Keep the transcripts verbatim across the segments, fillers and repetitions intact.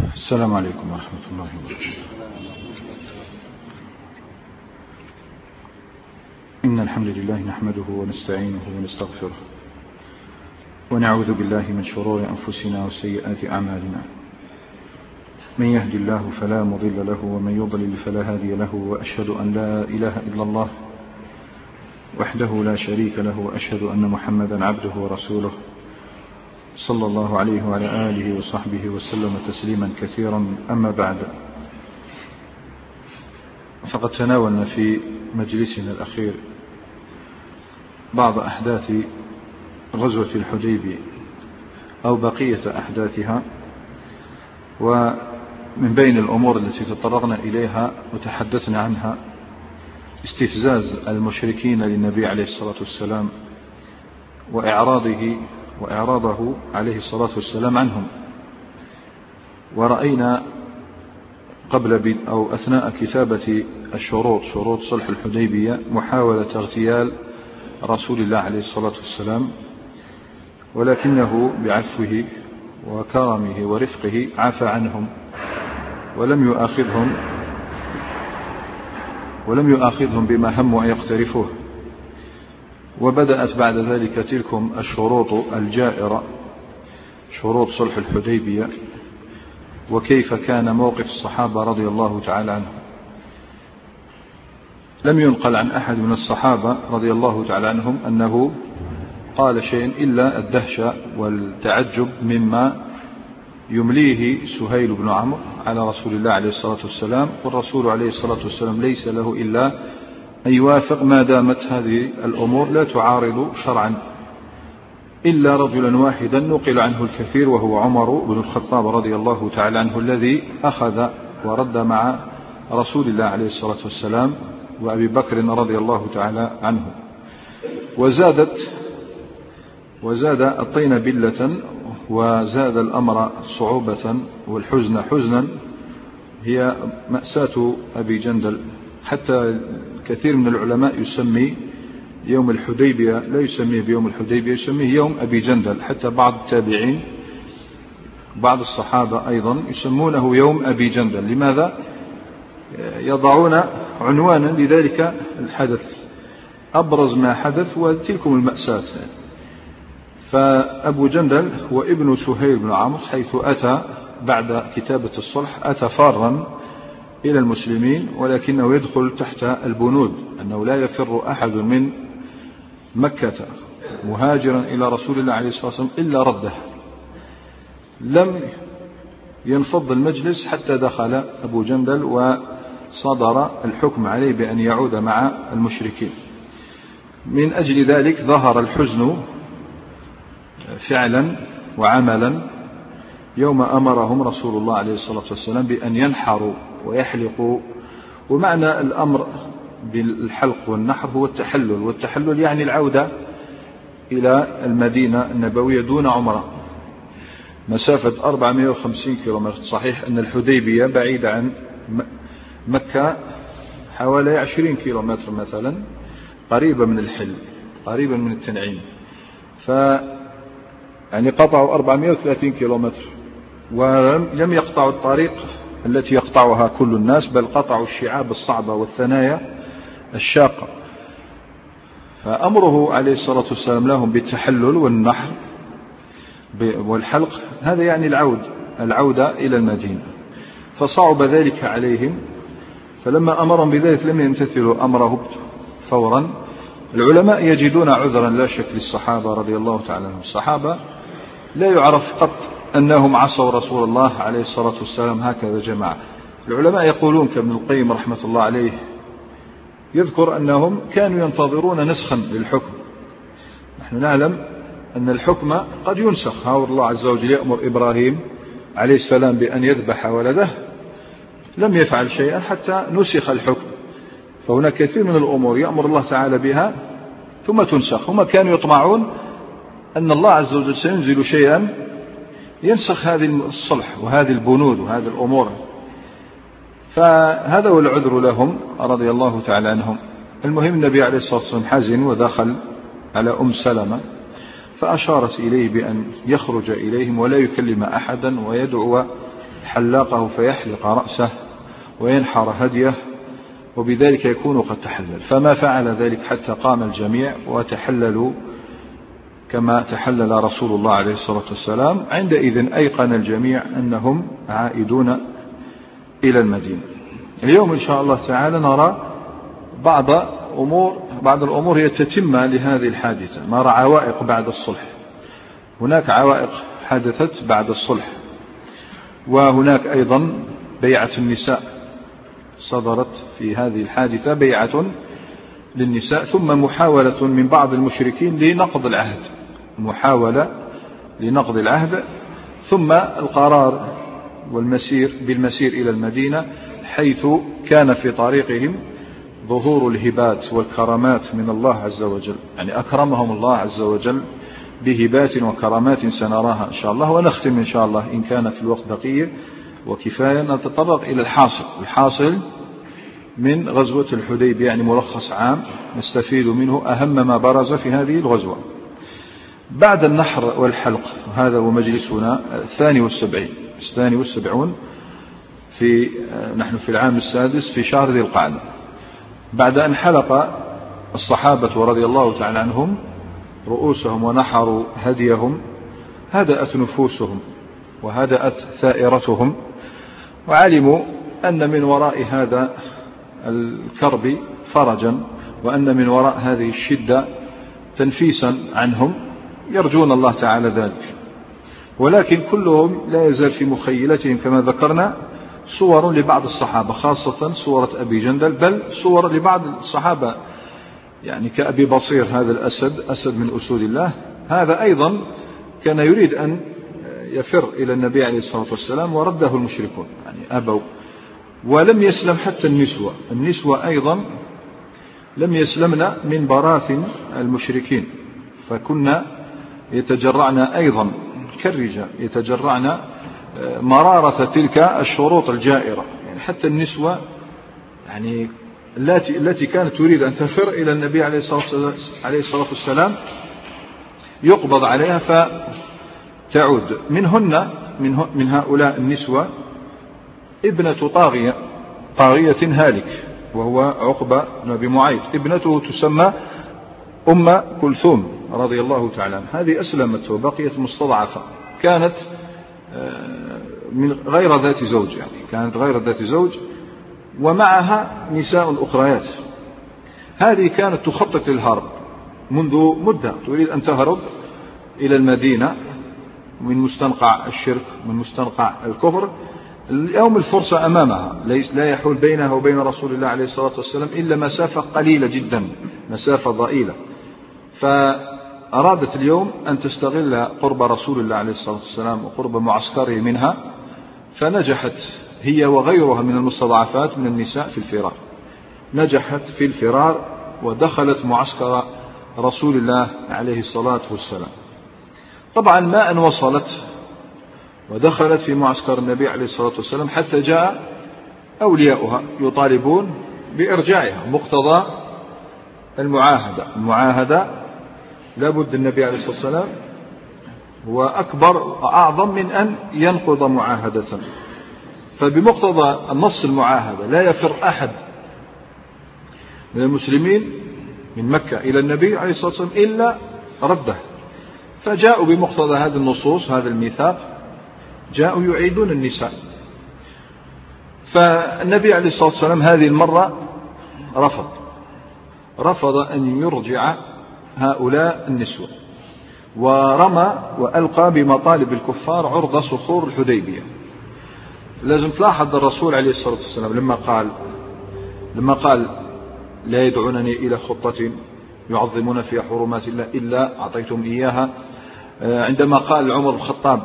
السلام عليكم ورحمة الله وبركاته. إن الحمد لله نحمده ونستعينه ونستغفره ونعوذ بالله من شرور أنفسنا وسيئات أعمالنا. من يهد الله فلا مضل له ومن يضلل فلا هادي له، وأشهد أن لا إله إلا الله وحده لا شريك له، وأشهد أن محمدا عبده ورسوله صلى الله عليه وعلى آله وصحبه وسلم تسليما كثيرا. أما بعد، فقد تناولنا في مجلسنا الأخير بعض أحداث غزوة الحديبية أو بقية أحداثها، ومن بين الأمور التي تطرقنا إليها وتحدثنا عنها استفزاز المشركين للنبي عليه الصلاة والسلام وإعراضه وإعراضه عليه الصلاة والسلام عنهم. ورأينا قبل أو أثناء كتابة الشروط شروط صلح الحديبية محاولة اغتيال رسول الله عليه الصلاة والسلام، ولكنه بعفوه وكرمه ورفقه عفى عنهم ولم يؤاخذهم ولم يؤاخذهم بما هموا أن يقترفوه. وبدأت بعد ذلك تلكم الشروط الجائرة، شروط صلح الحديبية، وكيف كان موقف الصحابة رضي الله تعالى عنهم. لم ينقل عن أحد من الصحابة رضي الله تعالى عنهم أنه قال شيء إلا الدهشة والتعجب مما يمليه سهيل بن عمرو على رسول الله عليه الصلاة والسلام، والرسول عليه الصلاة والسلام ليس له إلا أن يوافق ما دامت هذه الأمور لا تعارض شرعا، إلا رجلا واحدا نقل عنه الكثير وهو عمر بن الخطاب رضي الله تعالى عنه، الذي أخذ ورد مع رسول الله عليه الصلاة والسلام وأبي بكر رضي الله تعالى عنه. وزادت وزاد الطين بلة وزاد الأمر صعوبة والحزن حزنا هي مأساة أبي جندل. حتى كثير من العلماء يسمي يوم الحديبية لا يسميه بيوم الحديبية، يسميه يوم أبي جندل. حتى بعض التابعين بعض الصحابة أيضا يسمونه يوم أبي جندل. لماذا؟ يضعون عنوانا لذلك الحدث، أبرز ما حدث وتلكم المأساة. فأبو جندل هو ابن سهيل بن عمرو، حيث أتى بعد كتابة الصلح أتى فارا إلى المسلمين، ولكنه يدخل تحت البنود أنه لا يفر أحد من مكة مهاجرا إلى رسول الله عليه الصلاة والسلام إلا رده. لم ينفض المجلس حتى دخل أبو جندل وصدر الحكم عليه بأن يعود مع المشركين. من أجل ذلك ظهر الحزن فعلا وعملا يوم أمرهم رسول الله عليه الصلاة والسلام بأن ينحروا ويحلقوا. ومعنى الأمر بالحلق والنحر هو التحلل، والتحلل يعني العودة إلى المدينة النبوية دون عمرة، مسافة أربعمائة وخمسين كيلومتر. صحيح أن الحديبية بعيدة عن مكة حوالي عشرين كيلومتر مثلا، قريبة من الحل، قريبة من التنعيم، ف يعني قطعوا أربعمائة وثلاثين كيلومتر، ولم يقطعوا الطريق التي يقطعها كل الناس، بل قطعوا الشعاب الصعبة والثنايا الشاقة. فأمره عليه الصلاة والسلام لهم بالتحلل والنحر والحلق، هذا يعني العود العودة إلى المدينة. فصعب ذلك عليهم، فلما أمرهم بذلك لم يمتثلوا أمره فورا. العلماء يجدون عذرا لا شك للصحابة رضي الله تعالى عنهم. الصحابة لا يعرف قط أنهم عصوا رسول الله عليه الصلاة والسلام هكذا جماعة. العلماء يقولون كابن القيم رحمة الله عليه يذكر أنهم كانوا ينتظرون نسخا للحكم. نحن نعلم أن الحكم قد ينسخ. ها الله عز وجل يأمر إبراهيم عليه السلام بأن يذبح ولده، لم يفعل شيئا حتى نسخ الحكم. فهناك كثير من الأمور يأمر الله تعالى بها ثم تنسخ. هم كانوا يطمعون أن الله عز وجل سينزل شيئا ينسخ هذه الصلح وهذه البنود وهذه الأمور. فهذا هو العذر لهم رضي الله تعالى عنهم. المهم النبي عليه الصلاة والسلام حزن ودخل على أم سلمة، فأشارت إليه بأن يخرج إليهم ولا يكلم أحدا ويدعو حلاقه فيحلق رأسه وينحر هديه، وبذلك يكون قد تحلل. فما فعل ذلك حتى قام الجميع وتحللوا كما تحلل رسول الله عليه الصلاة والسلام. عندئذ أيقن الجميع أنهم عائدون إلى المدينة. اليوم إن شاء الله تعالى نرى بعض أمور بعض الأمور هي تتمة لهذه الحادثة. نرى عوائق بعد الصلح. هناك عوائق حدثت بعد الصلح، وهناك أيضا بيعة النساء صدرت في هذه الحادثة، بيعة للنساء، ثم محاولة من بعض المشركين لنقض العهد، محاولة لنقض العهد، ثم القرار والمسير بالمسير إلى المدينة، حيث كان في طريقهم ظهور الهبات والكرامات من الله عز وجل. يعني أكرمهم الله عز وجل بهبات وكرامات سنراها إن شاء الله. ونختم إن شاء الله إن كان في الوقت بقية وكفاية نتطرق إلى الحاصل الحاصل من غزوة الحديبية، يعني ملخص عام نستفيد منه أهم ما برز في هذه الغزوة. بعد النحر والحلق، هذا هو مجلسنا الثاني والسبعين الثاني والسبعون في نحن في العام السادس في شهر ذي القعدة. بعد أن حلق الصحابة رضي الله تعالى عنهم رؤوسهم ونحروا هديهم، هدأت نفوسهم وهدأت ثائرتهم، وعلموا أن من وراء هذا الكرب فرجا، وأن من وراء هذه الشدة تنفيسا عنهم، يرجون الله تعالى ذلك. ولكن كلهم لا يزال في مخيلتهم كما ذكرنا صور لبعض الصحابة، خاصة صورة أبي جندل، بل صور لبعض الصحابة يعني كأبي بصير هذا الأسد، أسد من أسود الله، هذا أيضا كان يريد أن يفر إلى النبي عليه الصلاة والسلام ورده المشركون، يعني أبوا. ولم يسلم حتى النسوة النسوة أيضا لم يسلمن من براثن المشركين، فكنا يتجرعن أيضا كالرجال، يتجرعن مرارة تلك الشروط الجائرة. يعني حتى النسوة يعني التي التي كانت تريد أن تفر إلى النبي عليه الصلاة والسلام يقبض عليها فتعود. منهن من, من هؤلاء النسوة ابنة طاغية طاغية هالك، وهو عقبة بن أبي معيط، ابنته تسمى أم كلثوم رضي الله تعالى عنها. هذه أسلمت وبقيت مستضعفة، كانت من غير ذات زوج، يعني كانت غير ذات زوج، ومعها نساء أخريات. هذه كانت تخطط للهرب منذ مدة، تريد أن تهرب إلى المدينة من مستنقع الشرك، من مستنقع الكفر. اليوم الفرصة أمامها، ليس لا يحول بينها وبين رسول الله عليه الصلاة والسلام إلا مسافة قليلة جدا، مسافة ضئيلة. فأرادت اليوم أن تستغل قرب رسول الله عليه الصلاة والسلام وقرب معسكره منها، فنجحت هي وغيرها من المستضعفات من النساء في الفرار. نجحت في الفرار ودخلت معسكر رسول الله عليه الصلاة والسلام. طبعا ما أن وصلت ودخلت في معسكر النبي عليه الصلاة والسلام حتى جاء أولياؤها يطالبون بإرجاعها، مقتضى المعاهدة. المعاهدة لابد النبي عليه الصلاة والسلام هو أكبر وأعظم من أن ينقض معاهدة، فبمقتضى النص المعاهدة لا يفر أحد من المسلمين من مكة إلى النبي عليه الصلاة والسلام إلا رده. فجاءوا بمقتضى هذه النصوص، هذا الميثاق، جاءوا يعيدون النساء. فالنبي عليه الصلاة والسلام هذه المرة رفض رفض أن يرجع هؤلاء النسوة، ورمى وألقى بمطالب الكفار عرض صخور الحديبية. لازم تلاحظ الرسول عليه الصلاة والسلام لما قال لما قال لا يدعونني إلى خطة يعظمون فيها حرمات الله إلا أعطيتم إياها. عندما قال عمر بن الخطاب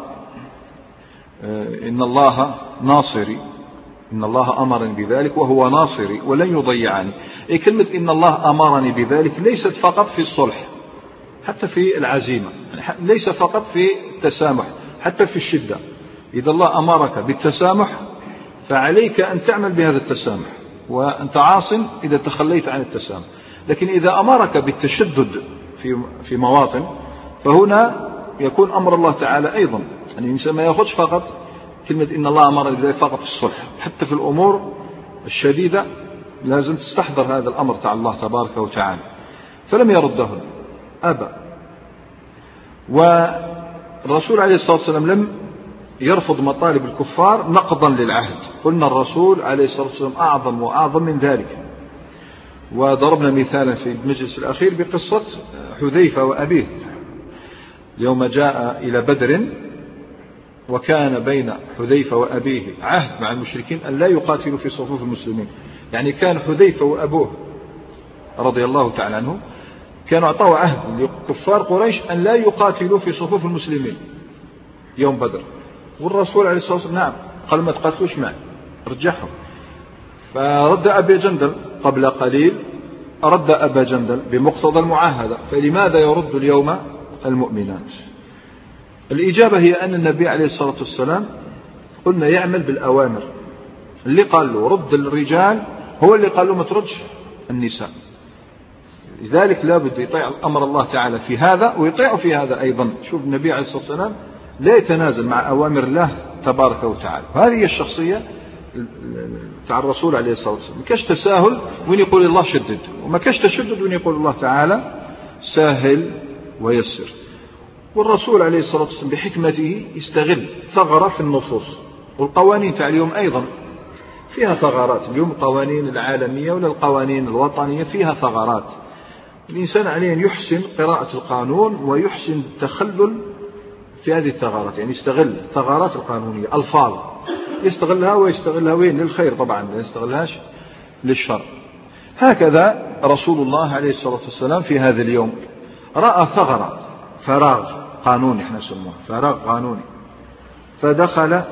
إن الله ناصري، إن الله أمرني بذلك وهو ناصري ولن يضيعني. أي كلمة إن الله أمرني بذلك ليست فقط في الصلح، حتى في العزيمة، ليس فقط في التسامح، حتى في الشدة. إذا الله أمرك بالتسامح فعليك أن تعمل بهذا التسامح، وأنت عاص إذا تخليت عن التسامح. لكن إذا أمرك بالتشدد في في مواطن، فهنا يكون أمر الله تعالى أيضا، يعني الإنسان ما يأخذ فقط كلمة إن الله أمر بذلك فقط الصلح، حتى في الأمور الشديدة لازم تستحضر هذا الأمر تاع الله تبارك وتعالى. فلم يردهن، أبى. والرسول عليه الصلاة والسلام لم يرفض مطالب الكفار نقضا للعهد. قلنا الرسول عليه الصلاة والسلام أعظم وأعظم من ذلك. وضربنا مثالا في المجلس الأخير بقصة حذيفة وأبيه يوم جاء إلى بدر، وكان بين حذيفة وأبيه عهد مع المشركين أن لا يقاتلوا في صفوف المسلمين. يعني كان حذيفة وأبوه رضي الله تعالى عنه كانوا أعطوا عهد لكفار قريش أن لا يقاتلوا في صفوف المسلمين يوم بدر، والرسول عليه الصلاة والسلام نعم قال ما تقاتلوش معي، رجعهم. فرد أبي جندل قبل قليل، رد أبا جندل بمقتضى المعاهدة، فلماذا يرد اليوم المؤمنات؟ الإجابة هي أن النبي عليه الصلاة والسلام قلنا يعمل بالأوامر. اللي قال له رد الرجال هو اللي قال له ما تردش النساء. لذلك لا بد يطيع أمر الله تعالى في هذا ويطيع في هذا أيضا. شوف النبي عليه الصلاة والسلام لا يتنازل مع أوامر الله تبارك وتعالى. هذه هي الشخصية تاع الرسول عليه الصلاة والسلام. ما كاش تساهل وين يقول الله شدد، وما كاش تشدد وين يقول الله تعالى ساهل ويسر. والرسول عليه الصلاة والسلام بحكمته يستغل ثغرة في النصوص. والقوانين تاع اليوم أيضا فيها ثغرات. اليوم القوانين العالمية ولا القوانين الوطنية فيها ثغرات. الإنسان عليه أن يحسن قراءة القانون ويحسن التخلل في هذه الثغرات، يعني يستغل الثغرات القانونية ألفاظ يستغلها ويستغلها وين للخير طبعا، لا يستغلهاش للشر. هكذا رسول الله عليه الصلاة والسلام في هذا اليوم رأى ثغرة، فراغ قانوني احنا نسموه فراغ قانوني، فدخل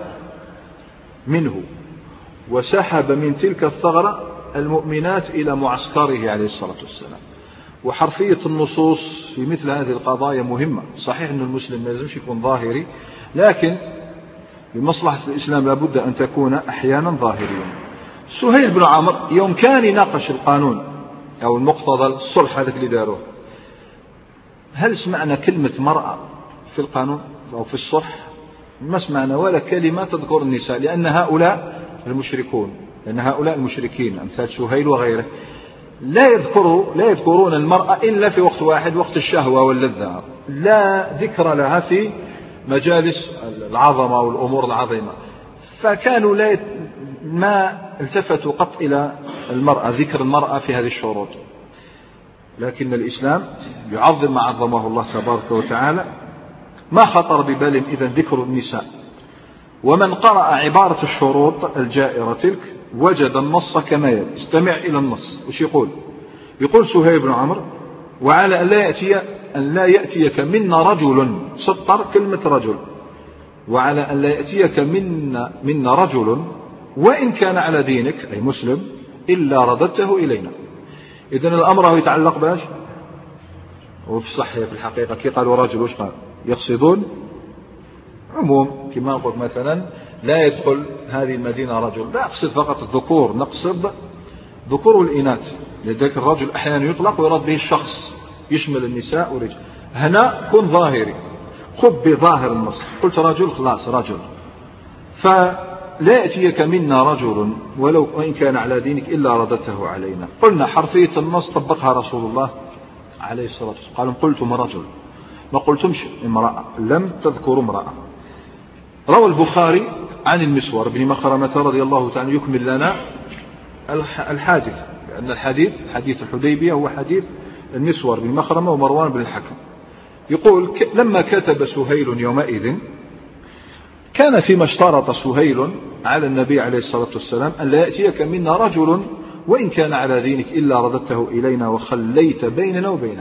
منه وسحب من تلك الثغرة المؤمنات إلى معسكره عليه الصلاة والسلام. وحرفية النصوص في مثل هذه القضايا مهمة. صحيح أن المسلم ما لازمش يكون ظاهري، لكن بمصلحة الإسلام لابد أن تكون أحيانا ظاهريا. سهيل بن عمرو يوم كان يناقش القانون أو المقتضى الصلح هذا اللي داروه، هل سمعنا كلمة مرأة في القانون أو في الصلح؟ ما سمعنا ولا كلمة تذكر النساء، لأن هؤلاء المشركون لأن هؤلاء المشركين أمثال سهيل وغيره لا يذكروا لا يذكرون المرأة إلا في وقت واحد، وقت الشهوة واللذة، لا ذكر لها في مجالس العظمة والأمور العظيمة. فكانوا لا يت... ما التفتوا قط إلى المرأة، ذكر المرأة في هذه الشروط. لكن الإسلام يعظم ما عظمه الله تبارك وتعالى، ما خطر ببالهم إذا ذكر النساء. ومن قرأ عبارة الشروط الجائرة تلك وجد النص كما يلي. استمع إلى النص وش يقول. يقول سهيل بن عمرو: وعلى أن لا يأتي أن لا يأتيك منا رجل، سطر كلمة رجل، وعلى أن لا يأتيك منا منا رجل وإن كان على دينك أي مسلم إلا رددته إلينا. إذن الأمر يتعلق باش وفي الصحيح في الحقيقة كي قالوا رجل وش قال يقصدون عموم. كما قلت مثلا لا يدخل هذه المدينة رجل، لا أقصد فقط الذكور، نقصد ذكور والإناث. لذلك الرجل أحيانا يطلق ويراد به الشخص يشمل النساء والرجال. هنا كن ظاهري، خذ بظاهر النص. قلت رجل خلاص رجل. فلا يأتيك منا رجل ولو وإن كان على دينك إلا رددته علينا. قلنا حرفية النص طبقها رسول الله عليه الصلاة والسلام. قالوا قلتم رجل، ما قلتمش امرأة، لم تذكروا امرأة. روى البخاري عن المسور بن مخرمة رضي الله تعالى يكمل لنا الحادث، لأن الحديث حديث الحديبية هو حديث المسور بن مخرمة ومروان بن الحكم. يقول: لما كتب سهيل يومئذ كان فيما اشترط سهيل على النبي عليه الصلاة والسلام أن لا يأتيك منا رجل وإن كان على دينك إلا رددته إلينا وخليت بيننا وبينه.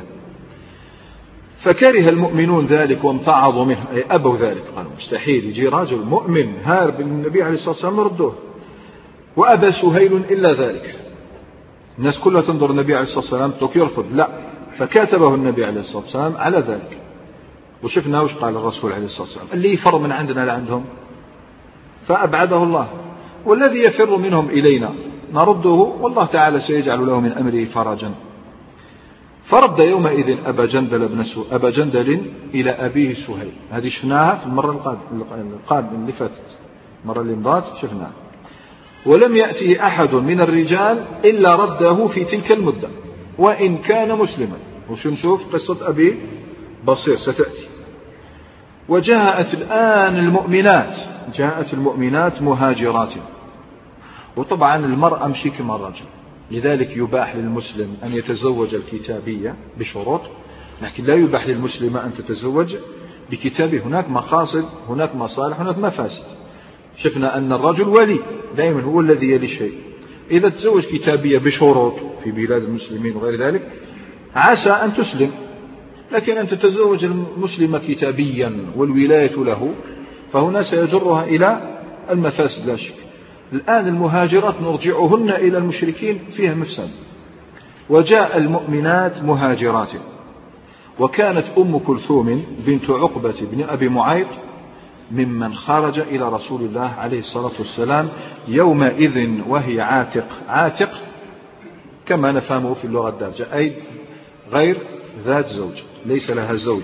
فكره المؤمنون ذلك وامتعضوا منه، أي أبوا ذلك، قالوا مستحيل يجي رجل مؤمن هارب النبي عليه الصلاة والسلام نردوه. وأبى سهيل إلا ذلك. الناس كلها تنظر النبي عليه الصلاة والسلام يرفض، لا، فكاتبه النبي عليه الصلاة والسلام على ذلك. وشفنا وش قال الرسول عليه الصلاة والسلام: اللي يفر من عندنا لعندهم فأبعده الله، والذي يفر منهم إلينا نرده والله تعالى سيجعل له من أمره فرجا. فرد يومئذ أبا جندل بن سو أبا جندل إلى أبيه سهيل. هذه شفناها في المرة القادمة اللي فاتت. مرة اللي مضات شفنا. ولم يأتي أحد من الرجال إلا رده في تلك المدة وإن كان مسلما. وش نشوف قصة أبي بصير ستأتي. وجاءت الآن المؤمنات، جاءت المؤمنات مهاجرات. وطبعا المرأة مشي كما الرجل، لذلك يباح للمسلم أن يتزوج الكتابية بشروط، لكن لا يباح للمسلمة أن تتزوج بكتابه. هناك مقاصد، هناك مصالح، هناك مفاسد. شفنا أن الرجل ولي دائما هو الذي يلي الشيء. إذا تزوج كتابية بشروط في بلاد المسلمين وغير ذلك عسى أن تسلم، لكن أن تتزوج المسلمة كتابيا والولاية له فهنا سيجرها إلى المفاسد لا شك. الآن المهاجرات نرجعهن إلى المشركين فيها مفسد. وجاء المؤمنات مهاجرات. وكانت أم كلثوم بنت عقبة بن أبي معيط ممن خرج إلى رسول الله عليه الصلاة والسلام يومئذ وهي عاتق. عاتق كما نفهمه في اللغة الدارجة أي غير ذات زوج، ليس لها زوج.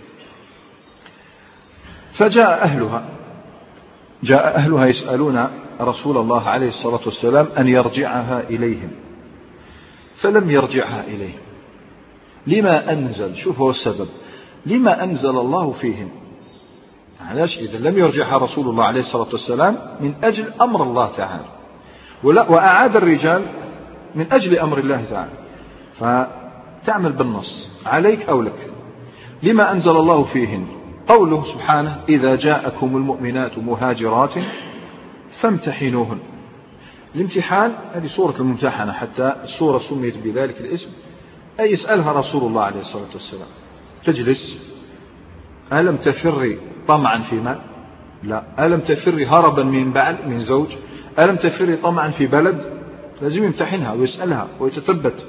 فجاء أهلها، جاء أهلها يسألون رسول الله عليه الصلاة والسلام أن يرجعها إليهم، فلم يرجعها إليهم. لما أنزل؟ شوف هو السبب، لما أنزل الله فيهم؟ علاش إذا لم يرجعها رسول الله عليه الصلاة والسلام؟ من أجل أمر الله تعالى، وأعاد الرجال من أجل أمر الله تعالى. فتعمل بالنص عليك أو لك. لما أنزل الله فيهن؟ قوله سبحانه إذا جاءكم المؤمنات مهاجرات فامتحنوهن. الامتحان هذه سورة الممتحنة، حتى السورة سميت بذلك الاسم، أي يسألها رسول الله عليه الصلاة والسلام تجلس: ألم تفري طمعا في مال؟ لا. ألم تفري هربا من بعل من زوج؟ ألم تفري طمعا في بلد؟ لازم يمتحنها ويسألها ويتثبت.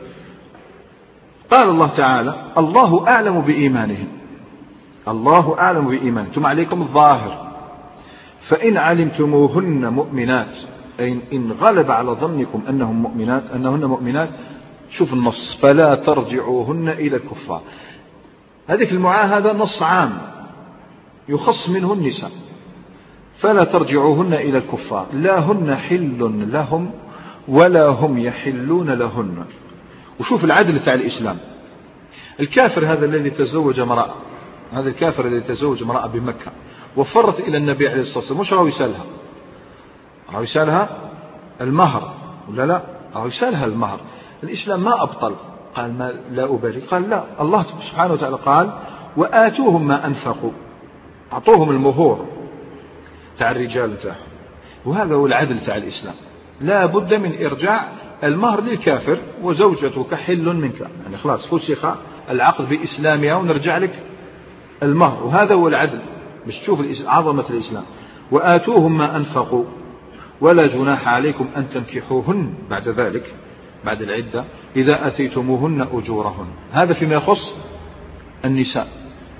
قال الله تعالى: الله أعلم بإيمانهم، الله أعلم بإيمانهم، ثم عليكم الظاهر. فإن علمتموهن مؤمنات، أي إن غلب على ظنكم أنهم مؤمنات أنهن مؤمنات، شوف النص: فلا ترجعوهن إلى الكفار. هذه المعاهدة نص عام يخص منه النساء. فلا ترجعوهن إلى الكفار لا هن حل لهم ولا هم يحلون لهن. وشوف العدل تاع الإسلام. الكافر هذا الذي تزوج امرأة، هذا الكافر الذي تزوج امرأة بمكة وفرت إلى النبي عليه الصلاة والسلام، مش راهو يسألها، راهو يسألها المهر ولا لا؟ راهو يسألها المهر. الإسلام ما أبطل، قال ما لا أبالي، قال لا. الله سبحانه وتعالى قال: وآتوهم ما أنفقوا، أعطوهم المهور تاع الرجال تاعهم. وهذا هو العدل تاع الإسلام. لا بد من إرجاع المهر للكافر وزوجتك حل منك، يعني خلاص فسخ العقد بإسلامها ونرجع لك المهر. وهذا هو العدل، باش تشوف عظمة الإسلام. وآتوهم ما أنفقوا ولا جناح عليكم أن تنكحوهن بعد ذلك، بعد العدة، إذا أتيتموهن أجورهن. هذا فيما يخص النساء،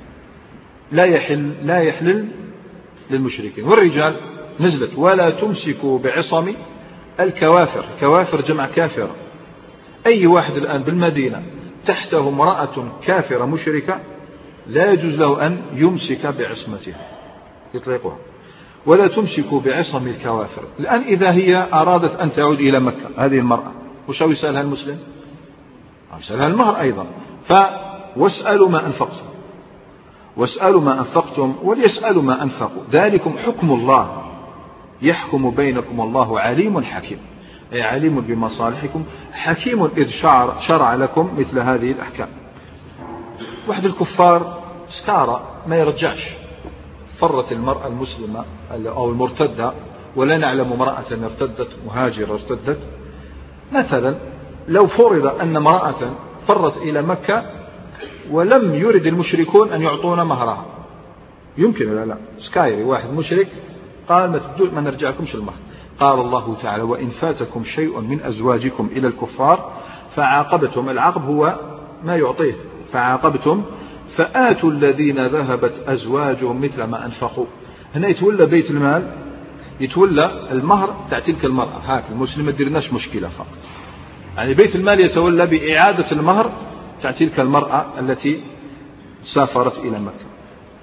لا يحل لا يحلل للمشركين. والرجال نزلت: ولا تمسكوا بعصم الكوافر. كوافر جمع كافر. أي واحد الآن بالمدينة تحته امرأة كافرة مشركة لا يجوز له أن يمسك بعصمتها، يطلقها. ولا تمسكوا بعصم الكوافر. الآن إذا هي أرادت أن تعود إلى مكة، هذه المرأة وش يسألها المسلم؟ يسألها المهر أيضا. فواسألوا ما أنفقتم، واسألوا ما أنفقتم وليسألوا ما أنفقوا، ذلكم حكم الله يحكم بينكم والله عليم حكيم. أي عليم بمصالحكم، حكيم إذ شرع, شرع لكم مثل هذه الأحكام. واحد الكفار سكارى ما يرجعش، فرت المرأة المسلمة أو المرتدة، ولا نعلم امرأة ارتدت مهاجرة ارتدت. مثلا لو فرض أن امرأة فرت إلى مكة ولم يرد المشركون أن يعطونا مهرها، يمكن ولا لا؟ سكايري واحد مشرك قال ما تدول ما نرجع لكمش المهر. قال الله تعالى: وإن فاتكم شيء من أزواجكم إلى الكفار فعاقبتم، العقب هو ما يعطيه، فعاقبتم فآتوا الذين ذهبت أزواجهم مثل ما أنفقوا. هنا يتولى بيت المال، يتولى المهر تاع تلك المرأة. هاك المسلم ما ديرناش مشكلة فقط، يعني بيت المال يتولى بإعادة المهر تاع تلك المرأة التي سافرت إلى مكة.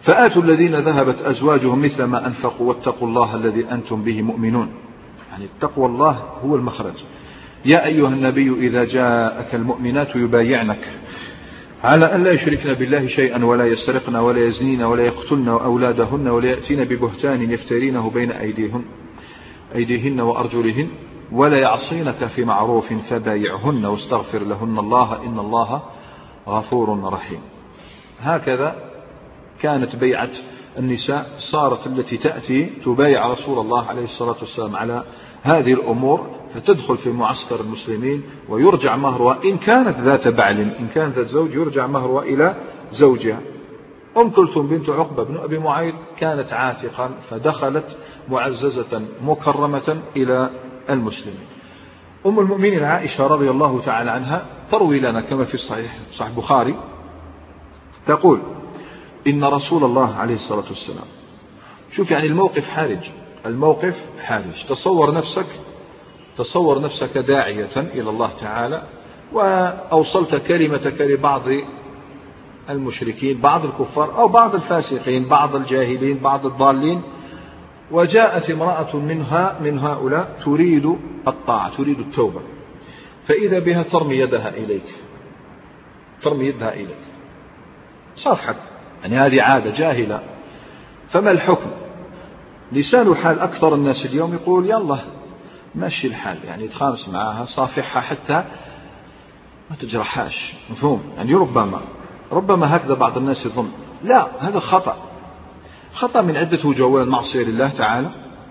فآتوا الذين ذهبت أزواجهم مثل ما أنفقوا واتقوا الله الذي أنتم به مؤمنون. يعني التقوى الله هو المخرج. يا أيها النبي إذا جاءك المؤمنات يبايعنك على أن لا يشركن بالله شيئا ولا يسرقن ولا يزنين ولا يقتلن أولادهن ولا يأتين ببهتان يفترينه بين أيديهن أيديهن وأرجلهن ولا يعصينك في معروف فبايعهن واستغفر لهن الله إن الله غفور رحيم. هكذا كانت بيعة النساء، صارت التي تأتي تبايع رسول الله عليه الصلاة والسلام على هذه الأمور، فتدخل في معسكر المسلمين ويرجع مهرها إن كانت ذات بعل، إن كانت ذات زوج يرجع مهرها إلى زوجها. أم كلثوم بنت عقبة بن أبي معيط كانت عاتقا فدخلت معززة مكرمة إلى المسلمين. أم المؤمنين عائشة رضي الله تعالى عنها تروي لنا كما في الصحيح صحيح البخاري تقول إن رسول الله عليه الصلاة والسلام، شوف يعني الموقف حرج، الموقف حرج. تصور نفسك تصور نفسك داعية إلى الله تعالى وأوصلت كلمتك لبعض المشركين، بعض الكفار أو بعض الفاسقين، بعض الجاهلين، بعض الضالين، وجاءت امرأة منها من هؤلاء تريد الطاعة تريد التوبة، فإذا بها ترمي يدها إليك ترمي يدها إليك صافحك، يعني هذه عادة جاهلة. فما الحكم؟ لسان حال أكثر الناس اليوم يقول يلا ماشي الحال، يعني يتخامس معها صافحها حتى ما تجرحاش، مفهوم؟ يعني ربما ربما هكذا بعض الناس يظن، لا، هذا خطأ خطأ من عدة وجوه. أولا معصية لله تعالى،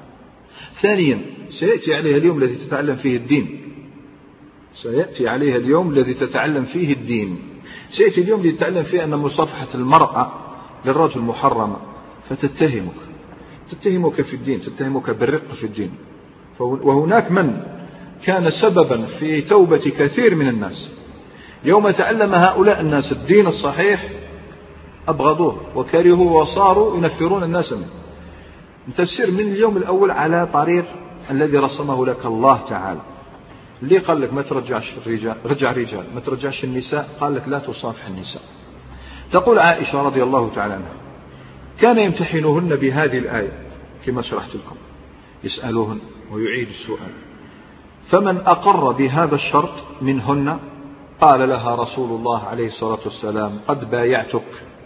ثانيا سيأتي عليها اليوم الذي تتعلم فيه الدين سيأتي عليها اليوم الذي تتعلم فيه الدين سيأتي اليوم الذي تتعلم فيه أن مصافحة المرأة للرجل محرمة، فتتهمك تتهمك في الدين، تتهمك بالرق في الدين. وهناك من كان سببا في توبة كثير من الناس، يوم تعلم هؤلاء الناس الدين الصحيح أبغضوه وكرهوه وصاروا ينفرون الناس منه. تسير من اليوم الأول على طريق الذي رسمه لك الله تعالى. اللي قال لك ما ترجعش الرجال رجع رجال، ما ترجعش النساء، قال لك لا تصافح النساء. تقول عائشة رضي الله تعالى عنها كان يمتحنهن بهذه الآية كما شرحت لكم، يسألوهن ويعيد السؤال، فمن أقر بهذا الشرط منهن قال لها رسول الله عليه الصلاة والسلام قد بايعتك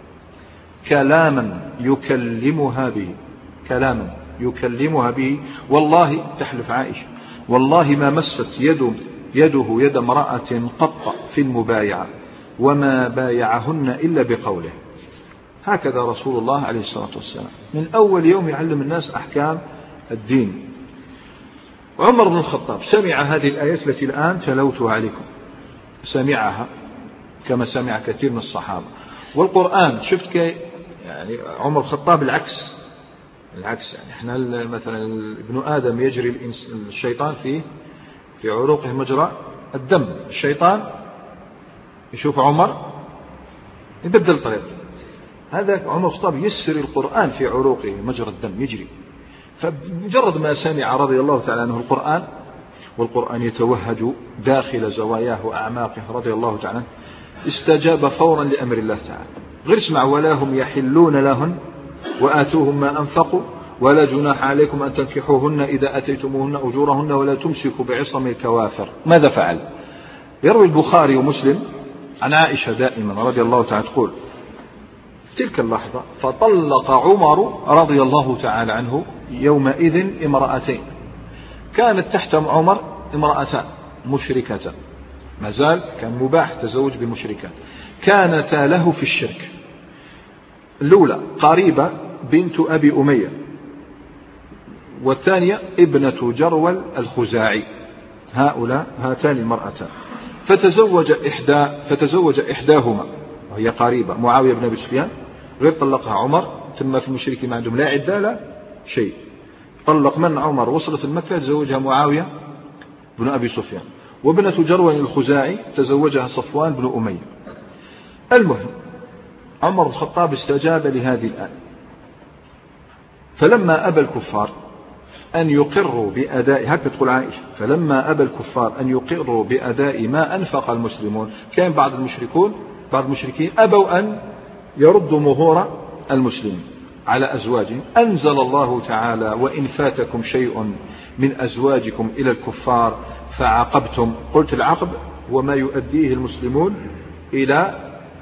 كلاما يكلمها به كلاما يكلمها به والله، تحلف عائشة، والله ما مست يد يده يد امرأة قط في المبايعة وما بايعهن إلا بقوله. هكذا رسول الله عليه الصلاة والسلام من أول يوم يعلم الناس أحكام الدين. عمر بن الخطاب سمع هذه الآيات التي الآن تلوتها عليكم، سمعها كما سمع كثير من الصحابة. والقرآن شفت كي يعني عمر الخطاب العكس العكس يعني احنا مثلا ابن آدم يجري الشيطان في في عروقه مجرى الدم، الشيطان يشوف عمر يبدل طريق. هذا عمر الخطاب يسر القرآن في عروقه مجرى الدم يجري، فمجرد ما سمع رضي الله تعالى عنه القرآن، والقرآن يتوهج داخل زواياه وأعماقه رضي الله تعالى عنه، استجاب فورا لأمر الله تعالى. غير اسمع ولا هم يحلون لهن وآتوهم ما أنفقوا ولا جناح عليكم أن تنكحوهن إذا أتيتموهن أجورهن ولا تمسكوا بعصم الكوافر. ماذا فعل؟ يروي البخاري ومسلم عن عائشة دائما رضي الله تعالى تقول تلك اللحظة فطلق عمر رضي الله تعالى عنه يومئذ امرأتين، كانت تحت عمر امرأتان مشركتان، ما زال كان مباح تزوج بمشركات كانتا له في الشرك. الأولى قريبة بنت أبي أمية، والثانية ابنة جرول الخزاعي. هؤلاء هاتان المرأتان فتزوج إحدى فتزوج إحداهما وهي قريبة معاوية بن أبي سفيان، غير طلقها عمر، ثم في المشركين ما عندهم لا عدة لا شيء، طلق من عمر وصلت المكة تزوجها معاوية بن أبي سفيان، وابنة جرول الخزاعي تزوجها صفوان بن أمية. المهم عمر الخطاب استجاب لهذه الآية، فلما أبى الكفار أن يقروا بأداء، هكذا تقول عائشة، فلما أبى الكفار أن يقروا بأداء ما أنفق المسلمون، كان بعض المشركون بعض المشركين أبوا أن يردوا مهور المسلمين على أزواجهم أنزل الله تعالى وإن فاتكم شيء من أزواجكم إلى الكفار فعاقبتم. قلت العقب وما يؤديه المسلمون إلى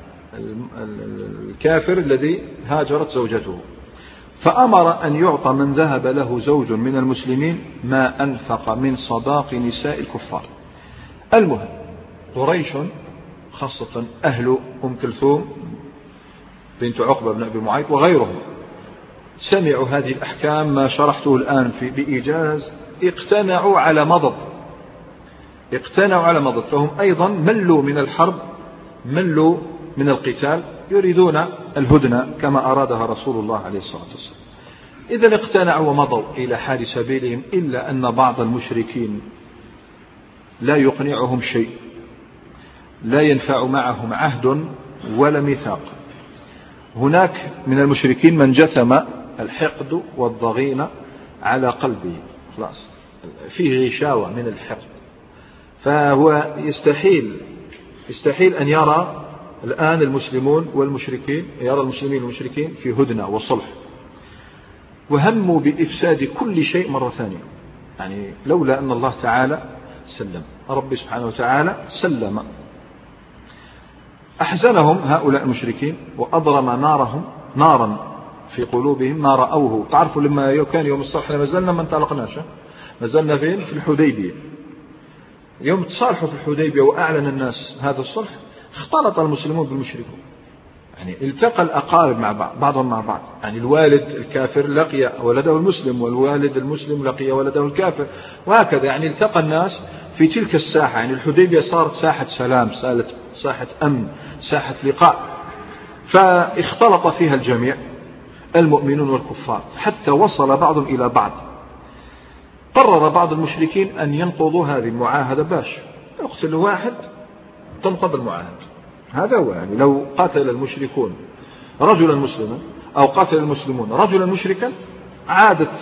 الكافر الذي هاجرت زوجته، فأمر أن يعطى من ذهب له زوج من المسلمين ما أنفق من صداق نساء الكفار. المهم قريش خاصة أهل أم كلثوم بنت عقبة بن أبي معيط وغيرهم سمعوا هذه الأحكام ما شرحته الآن في بإيجاز، اقتنعوا على مضض اقتنعوا على مضض فهم أيضا ملوا من الحرب، ملوا من القتال، يريدون الهدنة كما أرادها رسول الله عليه الصلاة والسلام. إذن اقتنعوا ومضوا إلى حال سبيلهم، إلا أن بعض المشركين لا يقنعهم شيء، لا ينفع معهم عهد ولا ميثاق. هناك من المشركين من جثم الحقد والضغينة على قلبه، خلاص فيه غشاوة من الحقد، فهو يستحيل يستحيل أن يرى الآن المسلمون والمشركين يرى المسلمين والمشركين في هدنة وصلح، وهموا بإفساد كل شيء مرة ثانية. يعني لولا أن الله تعالى سلم، رب سبحانه وتعالى سلم، أحزنهم هؤلاء المشركين وأضرم نارهم نارا في قلوبهم ما رأوه. تعرفوا لما كان يوم الصلح ما زلنا ما انطلقناش، ما زلنا فين؟ في الحديبية. يوم تصالحوا في الحديبية وأعلن الناس هذا الصلح، اختلط المسلمون بالمشركون، يعني التقى الأقارب مع بعض بعضهم مع بعض. يعني الوالد الكافر لقي ولده المسلم، والوالد المسلم لقي ولده الكافر، وهكذا. يعني التقى الناس في تلك الساحة. يعني الحديبية صارت ساحة سلام، صارت ساحة أمن، ساحة لقاء، فاختلط فيها الجميع المؤمنون والكفار حتى وصل بعضهم إلى بعض. قرر بعض المشركين أن ينقضوا هذه المعاهدة، باش يقتل واحد تنقض المعاهدة. هذا هو، يعني لو قاتل المشركون رجلا مسلما أو قاتل المسلمون رجلا مشركا عادت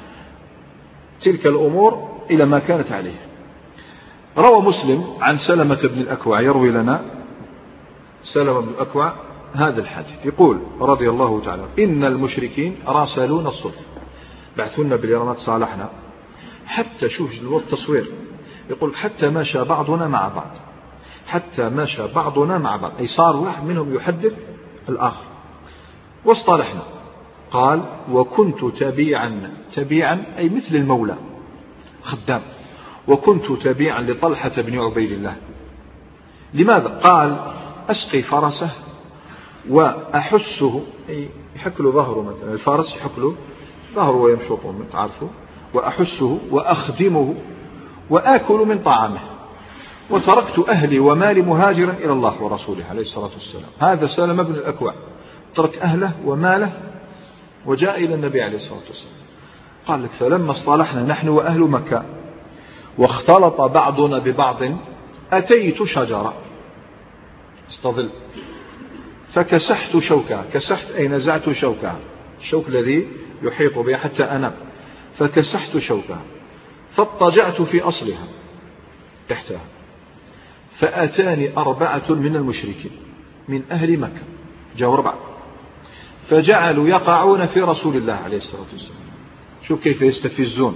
تلك الأمور إلى ما كانت عليه. روى مسلم عن سلمة بن الأكوع، يروي لنا سلمة بن الأكوع هذا الحديث، يقول رضي الله تعالى: إن المشركين راسلون الصلح، بعثونا باليرانات صالحنا، حتى شوف التصوير، يقول حتى مشى بعضنا مع بعض، حتى مشى بعضنا مع بعض، أي صار واحد منهم يحدث الآخر، واصطلحنا. قال: وكنت تبيعا تبيعا أي مثل المولى خدام، وكنت تبيعا لطلحة بن عبيد الله. لماذا؟ قال: أسقي فرسه وأحسه، أي يحك له ظهره، مثلا الفارس يحك له ظهره ويمشطه تعرفوا، وأحسه وأخدمه وآكل من طعامه، وتركت أهلي ومالي مهاجرا إلى الله ورسوله عليه الصلاة والسلام. هذا سلمة بن الأكوع ترك أهله وماله وجاء إلى النبي عليه الصلاة والسلام. قال لك: فلما اصطلحنا نحن وأهل مكة واختلط بعضنا ببعض أتيت شجرة استظل فكسحت شوكها، كسحت أي نزعت شوكها، الشوك الذي يحيط بها حتى أنام، فكسحت شوكها فاضطجعت في أصلها تحتها، فأتاني أربعة من المشركين من أهل مكة، جاءوا أربعة، فجعلوا يقعون في رسول الله عليه الصلاة والسلام. شوف كيف يستفزون.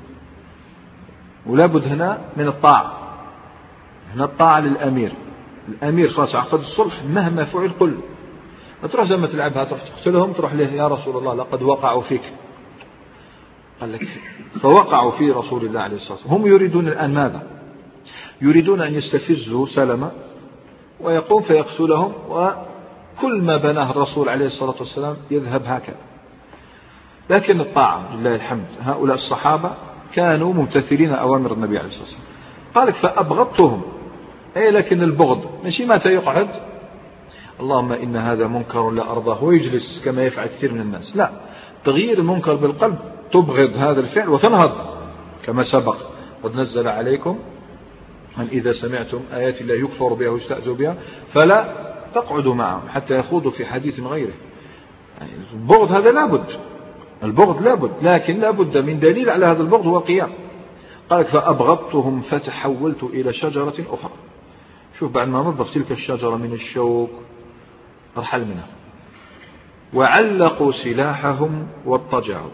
ولا بد هنا من الطاعة، هنا الطاعة للأمير. الأمير خلاص عقد الصلح، مهما فعل قل، ما تروح زي ما تلعبها تروح تقتلهم، تروح له يا رسول الله لقد وقعوا فيك. قال لك: فوقعوا في رسول الله عليه الصلاة والسلام. هم يريدون الآن ماذا؟ يريدون أن يستفزوا سلمة ويقوم فيقتلهم، وكل ما بناه الرسول عليه الصلاة والسلام يذهب هكذا. لكن الطاعة لله الحمد، هؤلاء الصحابة كانوا ممتثلين أوامر النبي عليه الصلاة والسلام. قال لك: فأبغضتهم، أي لكن البغض ماشي متى يقعد اللهم إن هذا منكر لا أرضاه ويجلس كما يفعل كثير من الناس، لا، تغيير المنكر بالقلب، تبغض هذا الفعل وتنهض كما سبق: قد نزل عليكم أن إذا سمعتم آيات الله يكفر بها ويستأذوا بها فلا تقعدوا معهم حتى يخوضوا في حديث غيره. يعني البغض هذا لابد، البغض لابد، لكن لابد من دليل على هذا البغض هو قيام. قال: فأبغضتهم فتحولت إلى شجرة أخرى. شوف بعد ما نظف تلك الشجرة من الشوك رحل منها، وعلقوا سلاحهم واضطجعوا.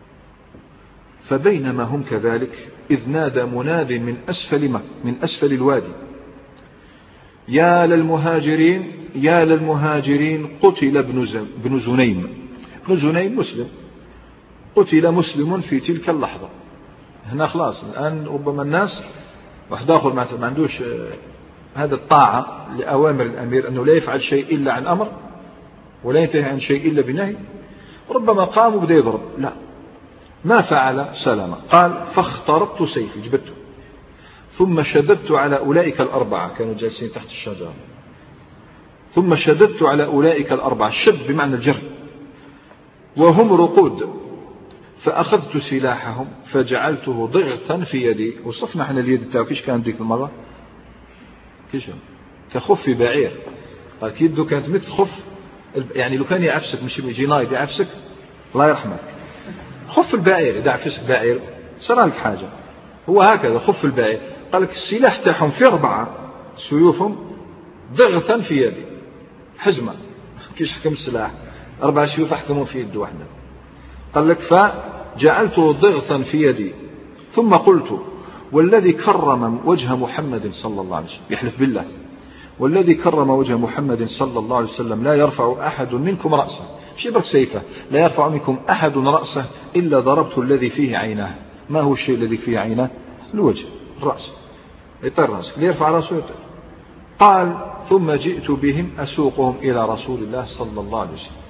فبينما هم كذلك إذ نادى مناد من أسفل مكة من أسفل الوادي: يا للمهاجرين يا للمهاجرين قتل ابن زنيم. ابن زنيم مسلم، قتل مسلم في تلك اللحظة. هنا خلاص الآن ربما الناس واحد آخر ما عندوش هذا الطاعة لأوامر الأمير أنه لا يفعل شيء إلا عن أمر ولا ينتهي عن شيء إلا بنهي، ربما قام وبدأ يضرب. لا، ما فعل سلامة. قال: فاخترطت سيفي، جبته، ثم شددت على أولئك الأربعة، كانوا جالسين تحت الشجرة، ثم شددت على أولئك الأربعة، الشد بمعنى الجر، وهم رقود، فأخذت سلاحهم فجعلته ضغثا في يدي. وصفنا احنا اليد تاعو كيش كانت ديك المرة، كيش كخف بعير. قال يده كانت مثل خف، يعني لو كان يعفسك مش يجي نايب يعفسك الله يرحمك، خف البعير إذا عفسك بعير صار لك حاجة، هو هكذا خف البعير. قال لك السلاح تاعهم في أربعة سيوفهم ضغثا في يدي، حزمة كيش حكم السلاح، أربع سيوف أحكموا في يد واحدة. قال لك فجعلته ضغثا في يدي، ثم قلت: والذي كرم وجه محمد صلى الله عليه وسلم، يحلف بالله، والذي كرم وجه محمد صلى الله عليه وسلم لا يرفع أحد منكم رأسه، مش يبرك سيفه، لا يرفع منكم أحد رأسه إلا ضربت الذي فيه عيناه. ما هو الشيء الذي فيه عيناه؟ الوجه، الرأس، يطير رأسك، ليرفع رأسه يطير. قال: ثم جئت بهم أسوقهم إلى رسول الله صلى الله عليه وسلم.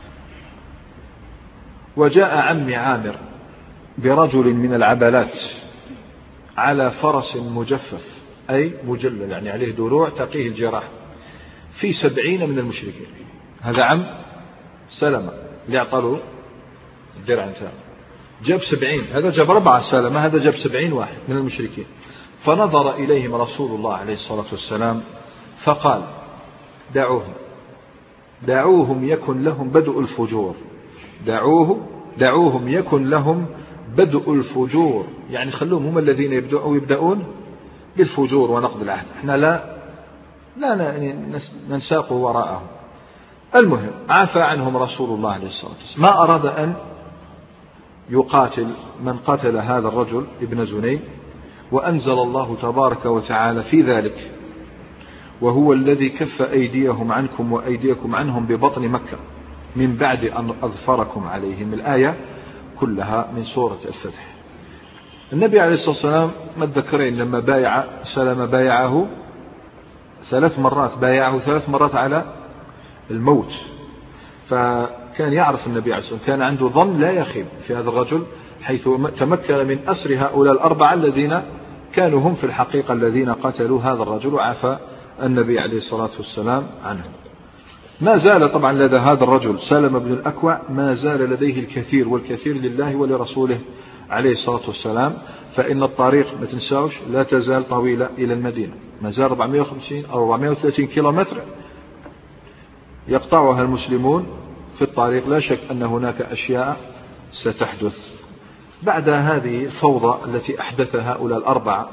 وجاء عمي عامر برجل من العبلات على فرس مجفف، أي مجلل، يعني عليه دروع تقيه الجراح، في سبعين من المشركين. هذا عم سلمة اللي أعطاه الدرع انتهى، جاب سبعين، هذا جاب ربعة سلمة، هذا جاب سبعين واحد من المشركين. فنظر إليهم رسول الله عليه الصلاة والسلام فقال: دعوهم دعوهم يكن لهم بدء الفجور، دعوه دعوهم يكن لهم بدء الفجور، يعني خلوهم هم الذين يبدأوا يبدأون بالفجور ونقض العهد، احنا لا لا ننساق وراءهم. المهم عفى عنهم رسول الله عليه الصلاة والسلام، ما أراد أن يقاتل من قتل هذا الرجل ابن زنيم، وأنزل الله تبارك وتعالى في ذلك: وهو الذي كف أيديهم عنكم وأيديكم عنهم ببطن مكة من بعد أن أظفركم عليهم. الآية كلها من سورة الفتح. النبي عليه الصلاة والسلام ما تذكرين لما بايع سلم بايعه ثلاث مرات، بايعه ثلاث مرات على الموت، فكان يعرف النبي عليه الصلاة والسلام، كان عنده ظن لا يخيب في هذا الرجل، حيث تمكن من أسر هؤلاء الأربعة الذين كانوا هم في الحقيقة الذين قتلوا هذا الرجل، وعفى النبي عليه الصلاة والسلام عنهم. ما زال طبعا لدى هذا الرجل سلم بن الأكوع ما زال لديه الكثير والكثير لله ولرسوله عليه الصلاة والسلام، فإن الطريق ما تنساوش لا تزال طويلة إلى المدينة، ما زال أربعمائة وخمسين أو أربعمائة وثلاثين كيلومتر يقطعها المسلمون في الطريق. لا شك أن هناك أشياء ستحدث بعد هذه الفوضى التي أحدثها هؤلاء الأربعة.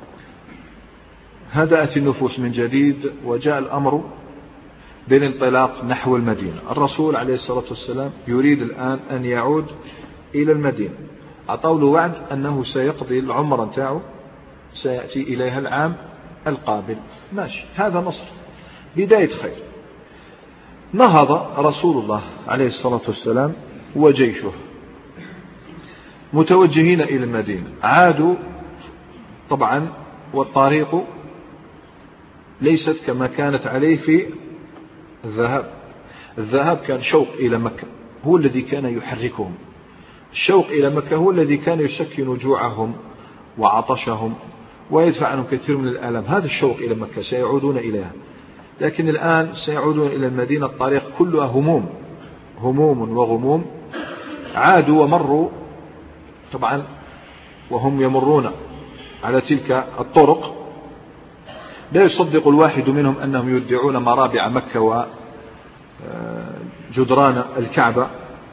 هدأت النفوس من جديد، وجاء الأمر بالانطلاق نحو المدينة. الرسول عليه الصلاة والسلام يريد الآن أن يعود إلى المدينة، أعطوا له وعد أنه سيقضي العمر نتاعه، سيأتي إليها العام القابل. ماشي، هذا نصر، بداية خير. نهض رسول الله عليه الصلاة والسلام وجيشه متوجهين إلى المدينة. عادوا طبعا، والطريق ليست كما كانت عليه في الذهاب. الذهاب كان شوق إلى مكة هو الذي كان يحركهم، الشوق إلى مكة هو الذي كان يسكن جوعهم وعطشهم ويدفع عنهم كثير من الآلام. هذا الشوق إلى مكة سيعودون إليها، لكن الآن سيعودون إلى المدينة، الطريق كلها هموم هموم وغموم. عادوا ومروا طبعا وهم يمرون على تلك الطرق، لا يصدق الواحد منهم أنهم يدعون مرابع مكة وجدران الكعبة.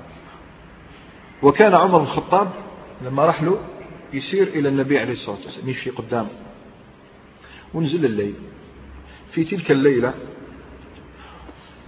وكان عمر بن الخطاب لما راح له يسير إلى النبي عليه الصلاة والسلام، يمشي قدامه. ونزل الليل، في تلك الليلة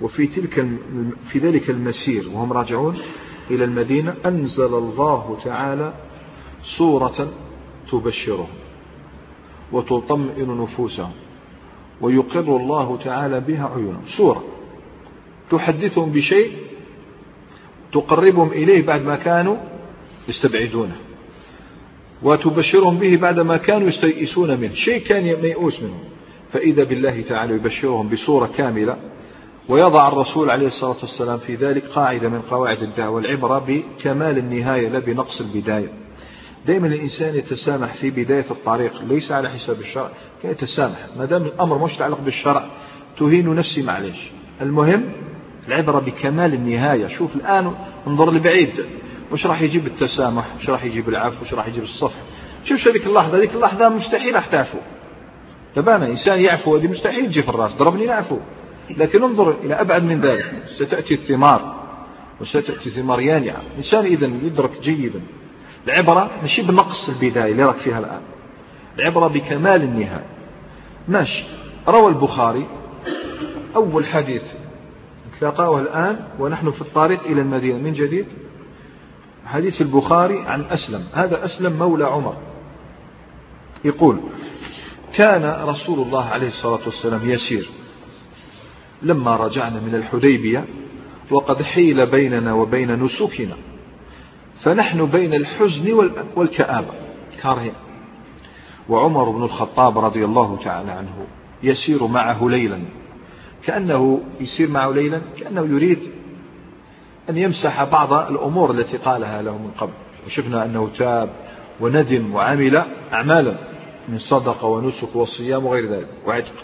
وفي تلك في ذلك المسير وهم راجعون إلى المدينة أنزل الله تعالى سورة تبشرهم وتطمئن نفوسهم ويقر الله تعالى بها عيونهم، سورة تحدثهم بشيء تقربهم إليه بعد ما كانوا يستبعدونه، وتبشرهم به بعد ما كانوا يستيئسون منه، شيء كان ميؤوس منه، فإذا بالله تعالى يبشرهم بصورة كاملة. ويضع الرسول عليه الصلاة والسلام في ذلك قاعدة من قواعد الدعوة: العبرة بكمال النهاية لا بنقص البداية. دائما الإنسان يتسامح في بداية الطريق، ليس على حساب الشرع، كان يتسامح ما دام الأمر مش يتعلق بالشرع، تهين نفسي معليش، المهم العبرة بكمال النهاية. شوف الآن انظر لبعيد، وش راح يجيب التسامح، وش راح يجيب العفو، وش راح يجيب الصفح. شوف هذيك اللحظة، هذيك اللحظة مستحيل راح تعفو، تبانا إنسان يعفو هذه مستحيل تجي في الرأس، ضربني نعفو. لكن انظر إلى أبعد من ذلك، ستأتي الثمار وستأتي ثمار يانعة. إنسان إذن يدرك جيدا العبرة مش بنقص البداية اللي راك فيها الآن، العبرة بكمال النهاية. ماشي. روى البخاري أول حديث تلاقاه الآن ونحن في الطريق إلى المدينة من جديد، حديث البخاري عن أسلم. هذا أسلم مولى عمر يقول: كان رسول الله عليه الصلاة والسلام يسير لما رجعنا من الحديبية وقد حيل بيننا وبين نسكنا، فنحن بين الحزن والكآبة كارهين. وعمر بن الخطاب رضي الله تعالى عنه يسير معه ليلا، كأنه يسير معه ليلا كأنه يريد أن يمسح بعض الأمور التي قالها له من قبل، وشفنا أنه تاب وندم وعمل أعمالا من صدقة ونسك والصيام وغير ذلك وعتق.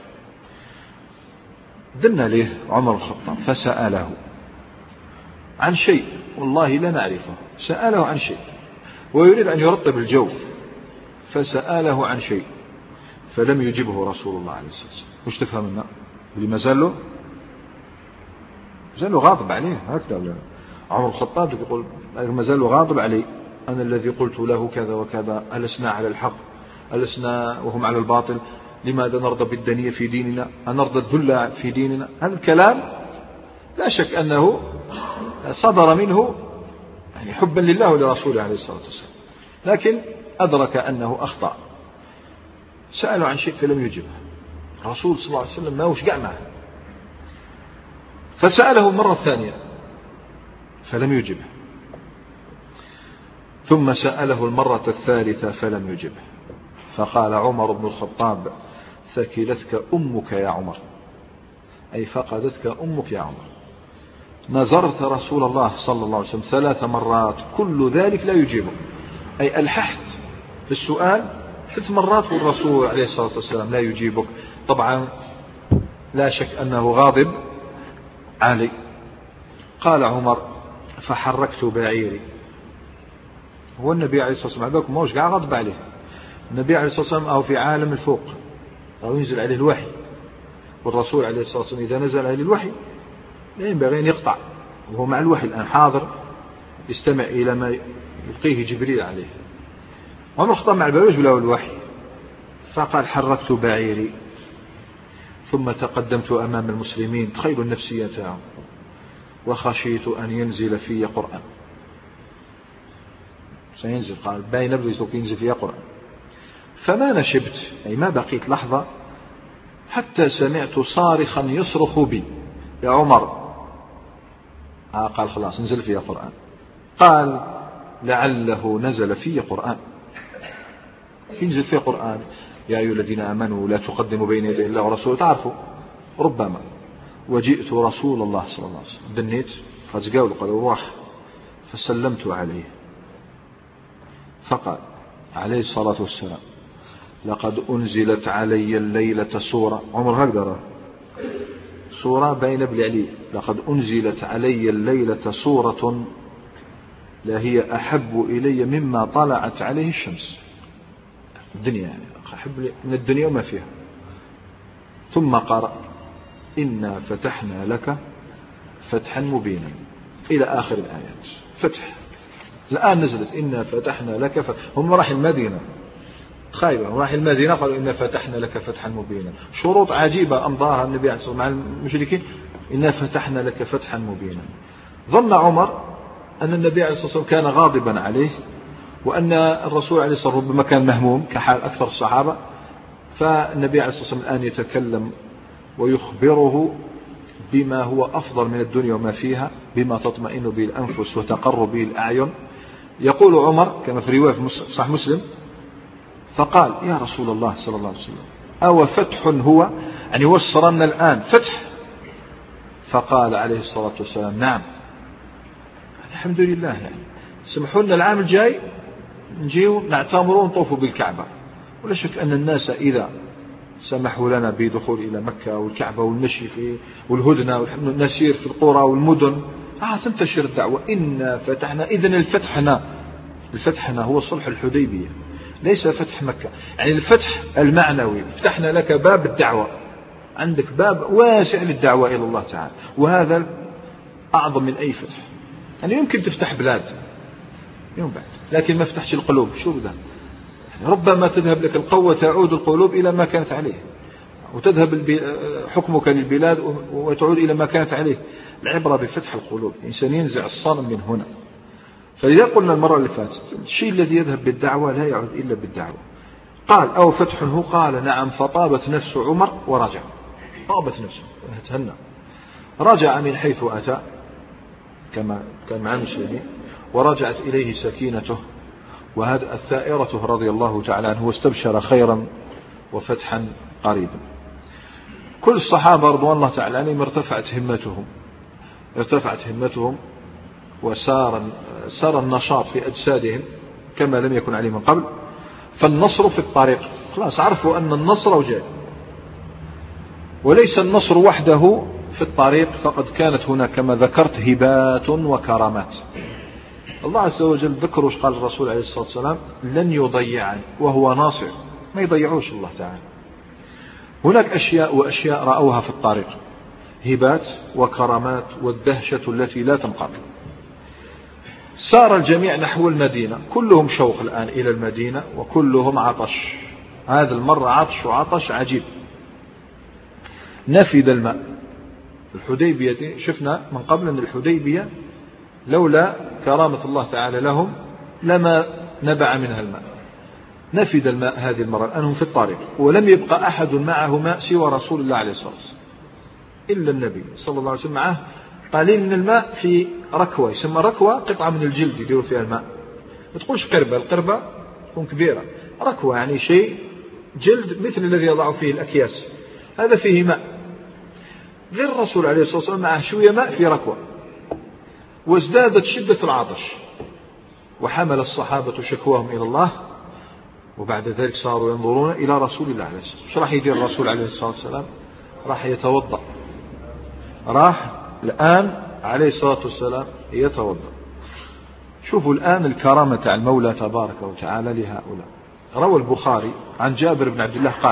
دنا له عمر الخطاب فسأله عن شيء والله لا نعرفه، سأله عن شيء ويريد أن يرطب الجو، فسأله عن شيء فلم يجبه رسول الله عليه الصلاة والسلام. وش تفهم منه؟ اللي ما زال له زال له غاضب عليه هكذا. عمر الخطاب يقول ما زال له غاضب عليه، أنا الذي قلت له كذا وكذا، ألسنا على الحق، ألسنا وهم على الباطل، لماذا نرضى بالدنيا في ديننا، أنرضى الذل في ديننا. هذا الكلام لا شك أنه صدر منه يعني حبا لله ولرسوله عليه الصلاة والسلام، لكن أدرك أنه أخطأ. سأله عن شيء فلم يجبه الرسول صلى الله عليه وسلم، ما وش قع معه، فسأله مرة ثانية فلم يجبه، ثم سأله المرة الثالثة فلم يجبه. فقال عمر بن الخطاب: ثكلتك أمك يا عمر، أي فقدتك أمك يا عمر، نظرت رسول الله صلى الله عليه وسلم ثلاث مرات كل ذلك لا يجيبه، أي ألححت في السؤال ثلاث مرات والرسول عليه الصلاة والسلام لا يجيبك. طبعا لا شك أنه غاضب علي. قال عمر: فحركت بعيري. هو النبي عليه الصلاة والسلام هذاك موش قاعد غضب عليه، النبي عليه الصلاة والسلام أو في عالم الفوق أو ينزل عليه الوحي، والرسول عليه الصلاة والسلام إذا نزل عليه الوحي لا ينبغي أن يقطع، وهو مع الوحي الآن حاضر يستمع إلى ما يلقيه جبريل عليه. عمر خطأ مع البلوج بلا الوحي، فقال: حركت بعيري ثم تقدمت أمام المسلمين. تخيلوا النفسية تاعهم. وخشيت أن ينزل في قرآن، سينزل، قال باين نبذ ينزل في قرآن. فما نشبت، أي ما بقيت لحظة حتى سمعت صارخا يصرخ بي: يا عمر. آه قال خلاص نزل في قرآن. قال: لعله نزل في قرآن، ينزل في قرآن: يا أيها الذين آمنوا لا تقدموا بين يدي الله ورسوله. تعرفوا ربما. وجئت رسول الله صلى الله عليه وسلم، دنيت فزقاول قال روح، فسلمت عليه فقال عليه الصلاة والسلام: لقد أنزلت علي الليلة سورة. عمر هكذا سورة بين بلعلي: لقد أنزلت علي الليلة سورة لا هي أحب إلي مما طلعت عليه الشمس. الدنيا يعني أحب من الدنيا وما فيها. ثم قرأ: إنا فتحنا لك فتحا مبينا إلى آخر الآيات. فتح الآن نزلت إنا فتحنا لك فتح. هم راح المدينة خايبة، راح المدينة قالوا إنا فتحنا لك فتحا مبينا. شروط عجيبة أمضاها النبي عليه الصلاة والسلام مع المشركين إنا فتحنا لك فتحا مبينا. ظن عمر أن النبي عليه الصلاة والسلام كان غاضبا عليه، وأن الرسول عليه الصلاة والسلام ربما كان مهموم كحال أكثر الصحابة، فالنبي عليه الصلاة والسلام الآن يتكلم ويخبره بما هو أفضل من الدنيا وما فيها، بما تطمئن به الأنفس وتقر به الأعين. يقول عمر كما في رواية في صحيح مسلم: فقال: يا رسول الله صلى الله عليه وسلم أو فتح هو، يعني وصرنا الآن فتح؟ فقال عليه الصلاة والسلام: نعم، الحمد لله، يعني سمحوا لنا العام الجاي نجيو نعتمروا ونطوفوا بالكعبة. ولا شك أن الناس إذا سمحوا لنا بدخول إلى مكة والكعبة والمشي في والهدنة والنسير في القرى والمدن، آه تنتشر الدعوة. إنا فتحنا، إذن الفتحنا الفتحنا هو صلح الحديبية، ليس فتح مكة. يعني الفتح المعنوي، فتحنا لك باب الدعوة، عندك باب واسع للدعوة إلى الله تعالى، وهذا أعظم من أي فتح. يعني يمكن تفتح بلاد يوم بعد، لكن ما فتحش القلوب. شو بده؟ يعني ربما تذهب لك القوة، تعود القلوب إلى ما كانت عليه، وتذهب حكمك للبلاد وتعود إلى ما كانت عليه. العبرة بفتح القلوب، الإنسان ينزع الصنم من هنا. فإذا قلنا المرة اللي فاتت الشيء الذي يذهب بالدعوة لا يعود إلا بالدعوة. قال: أو فتح هو؟ قال: نعم. فطابت نفس عمر ورجع. طابت نفسه، تهنى، رجع من حيث أتى كما كان مع المسلمين، ورجعت إليه سكينته وهذا الثائرة رضي الله تعالى عنه، واستبشر خيرا وفتحا قريبا. كل الصحابة رضوان الله تعالى عنهم ارتفعت همتهم ارتفعت همتهم وسار سار النشاط في أجسادهم كما لم يكن عليه من قبل. فالنصر في الطريق، خلاص عرفوا أن النصر وجاء، وليس النصر وحده في الطريق، فقد كانت هناك كما ذكرت هبات وكرامات. الله عز وجل ذكر وش قال الرسول عليه الصلاة والسلام: لن يضيعني وهو ناصر. ما يضيعوش الله تعالى. هناك أشياء وأشياء رأوها في الطريق، هبات وكرامات والدهشة التي لا تنقطع. سار الجميع نحو المدينة، كلهم شوق الآن إلى المدينة وكلهم عطش. هذا المرة عطش وعطش عجيب. نفد الماء. الحديبية شفنا من قبل أن الحديبية لولا كرامة الله تعالى لهم لما نبع منها الماء. نفد الماء هذه المرة، الآن هم في الطريق، ولم يبقى أحد معه ماء سوى رسول الله عليه الصلاة والسلام إلا النبي صلى الله عليه وسلم. معه قليل من الماء في ركوة، يسمى ركوة قطعة من الجلد يديروا فيها الماء. ما تقولش قربة، القربة تكون كبيرة، ركوة يعني شيء جلد مثل الذي يضع فيه الأكياس، هذا فيه ماء. غير الرسول عليه الصلاة والسلام معه شوية ماء في ركوة. وازدادت شدة العطش، وحمل الصحابة شكواهم إلى الله، وبعد ذلك صاروا ينظرون إلى رسول الله عليه الصلاة والسلام. ايش راح يدير الرسول عليه الصلاة والسلام؟ راح يتوضأ، راح الآن عليه الصلاة والسلام يتوضأ. شوفوا الآن الكرامة تاع المولى تبارك وتعالى لهؤلاء. روى البخاري عن جابر بن عبد الله قال: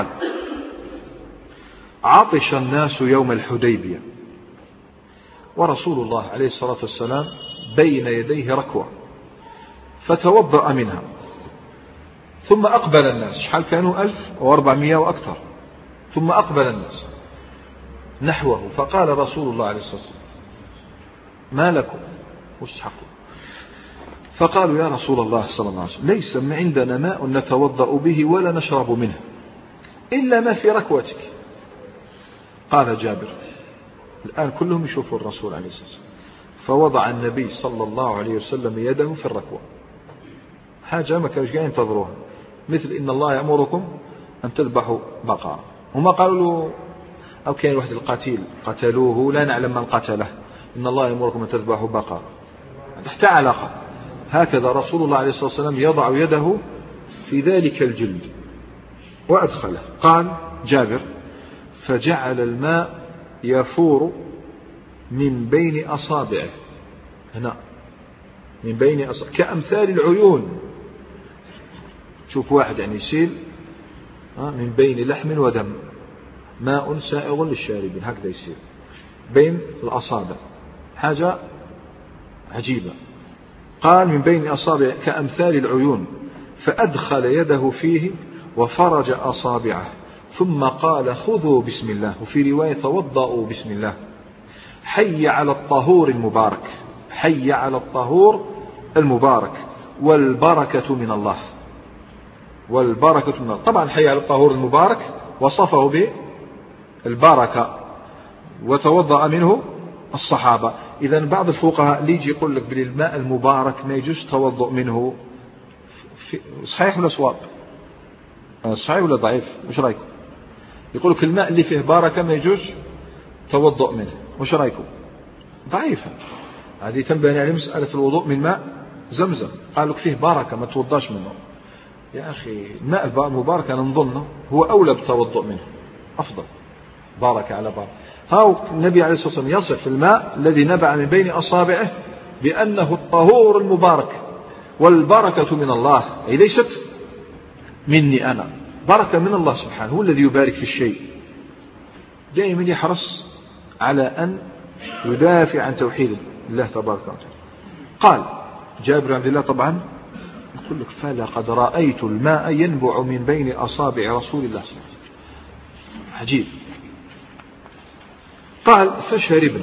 عطش الناس يوم الحديبية ورسول الله عليه الصلاة والسلام بين يديه ركوة، فتوضأ منها، ثم أقبل الناس. شحال كانوا؟ ألف وأربعمائة وأكثر. ثم أقبل الناس نحوه، فقال رسول الله عليه الصلاة والسلام: ما لكم؟ وش تحقوا؟ فقالوا: يا رسول الله صلى الله عليه وسلم ليس عندنا ماء نتوضأ به ولا نشرب منه إلا ما في ركوتك. قال جابر: الآن كلهم يشوفوا الرسول عليه الصلاة والسلام، فوضع النبي صلى الله عليه وسلم يده في الركوة، حاجة ما كانوا قاعدين ينتظروها، مثل إن الله يأمركم أن تذبحوا بقرة. هما قالوا له، أو كان واحد القتيل قتلوه لا نعلم من قتله، إن الله يأمركم أن تذبحوا بقرة، تحت علاقة. هكذا رسول الله عليه الصلاة والسلام يضع يده في ذلك الجلد وأدخله. قال جابر: فجعل الماء يفور من بين أصابعه، هنا من بين أصابعه كأمثال العيون. شوف واحد يعني يسيل من بين لحم ودم، ماء سائغ للشاربين، هكذا يسير بين الأصابع، حاجة عجيبة. قال: من بين أصابع كأمثال العيون، فأدخل يده فيه وفرج أصابعه، ثم قال: خذوا بسم الله، وفي رواية توضأوا بسم الله. حي على الطهور المبارك، حي على الطهور المبارك والبركة من الله، والبركة من الله. طبعا حي على الطهور المبارك وصفه بالبركة وتوضأ منه الصحابة. إذا بعض الفقهاء ليجي يقول لك بالماء المبارك ما يجوز توضؤ منه، صحيح ولا صواب؟ صحيح ولا ضعيف؟ وش رأيكم؟ يقول لك الماء اللي فيه بركة ما يجوز توضؤ منه، وش رأيكم؟ ضعيفة هذه تنبني على مسألة الوضوء من ماء زمزم، قال لك فيه بركة ما توضاش منه. يا أخي الماء المبارك أنا نظنه هو أولى بالتوضؤ منه، أفضل، بارك على بارك. هاو النبي عليه الصلاة والسلام يصف الماء الذي نبع من بين أصابعه بأنه الطهور المبارك والبركة من الله، أي ليست مني أنا، بركة من الله سبحانه، هو الذي يبارك في الشيء. دائما يحرص على أن يدافع عن توحيد الله تبارك وتعالى. قال جابر بن عبد الله طبعا يقول لك فلقد رأيت الماء ينبع من بين أصابع رسول الله صلى الله عليه وسلم، عجيب. قال فشربنا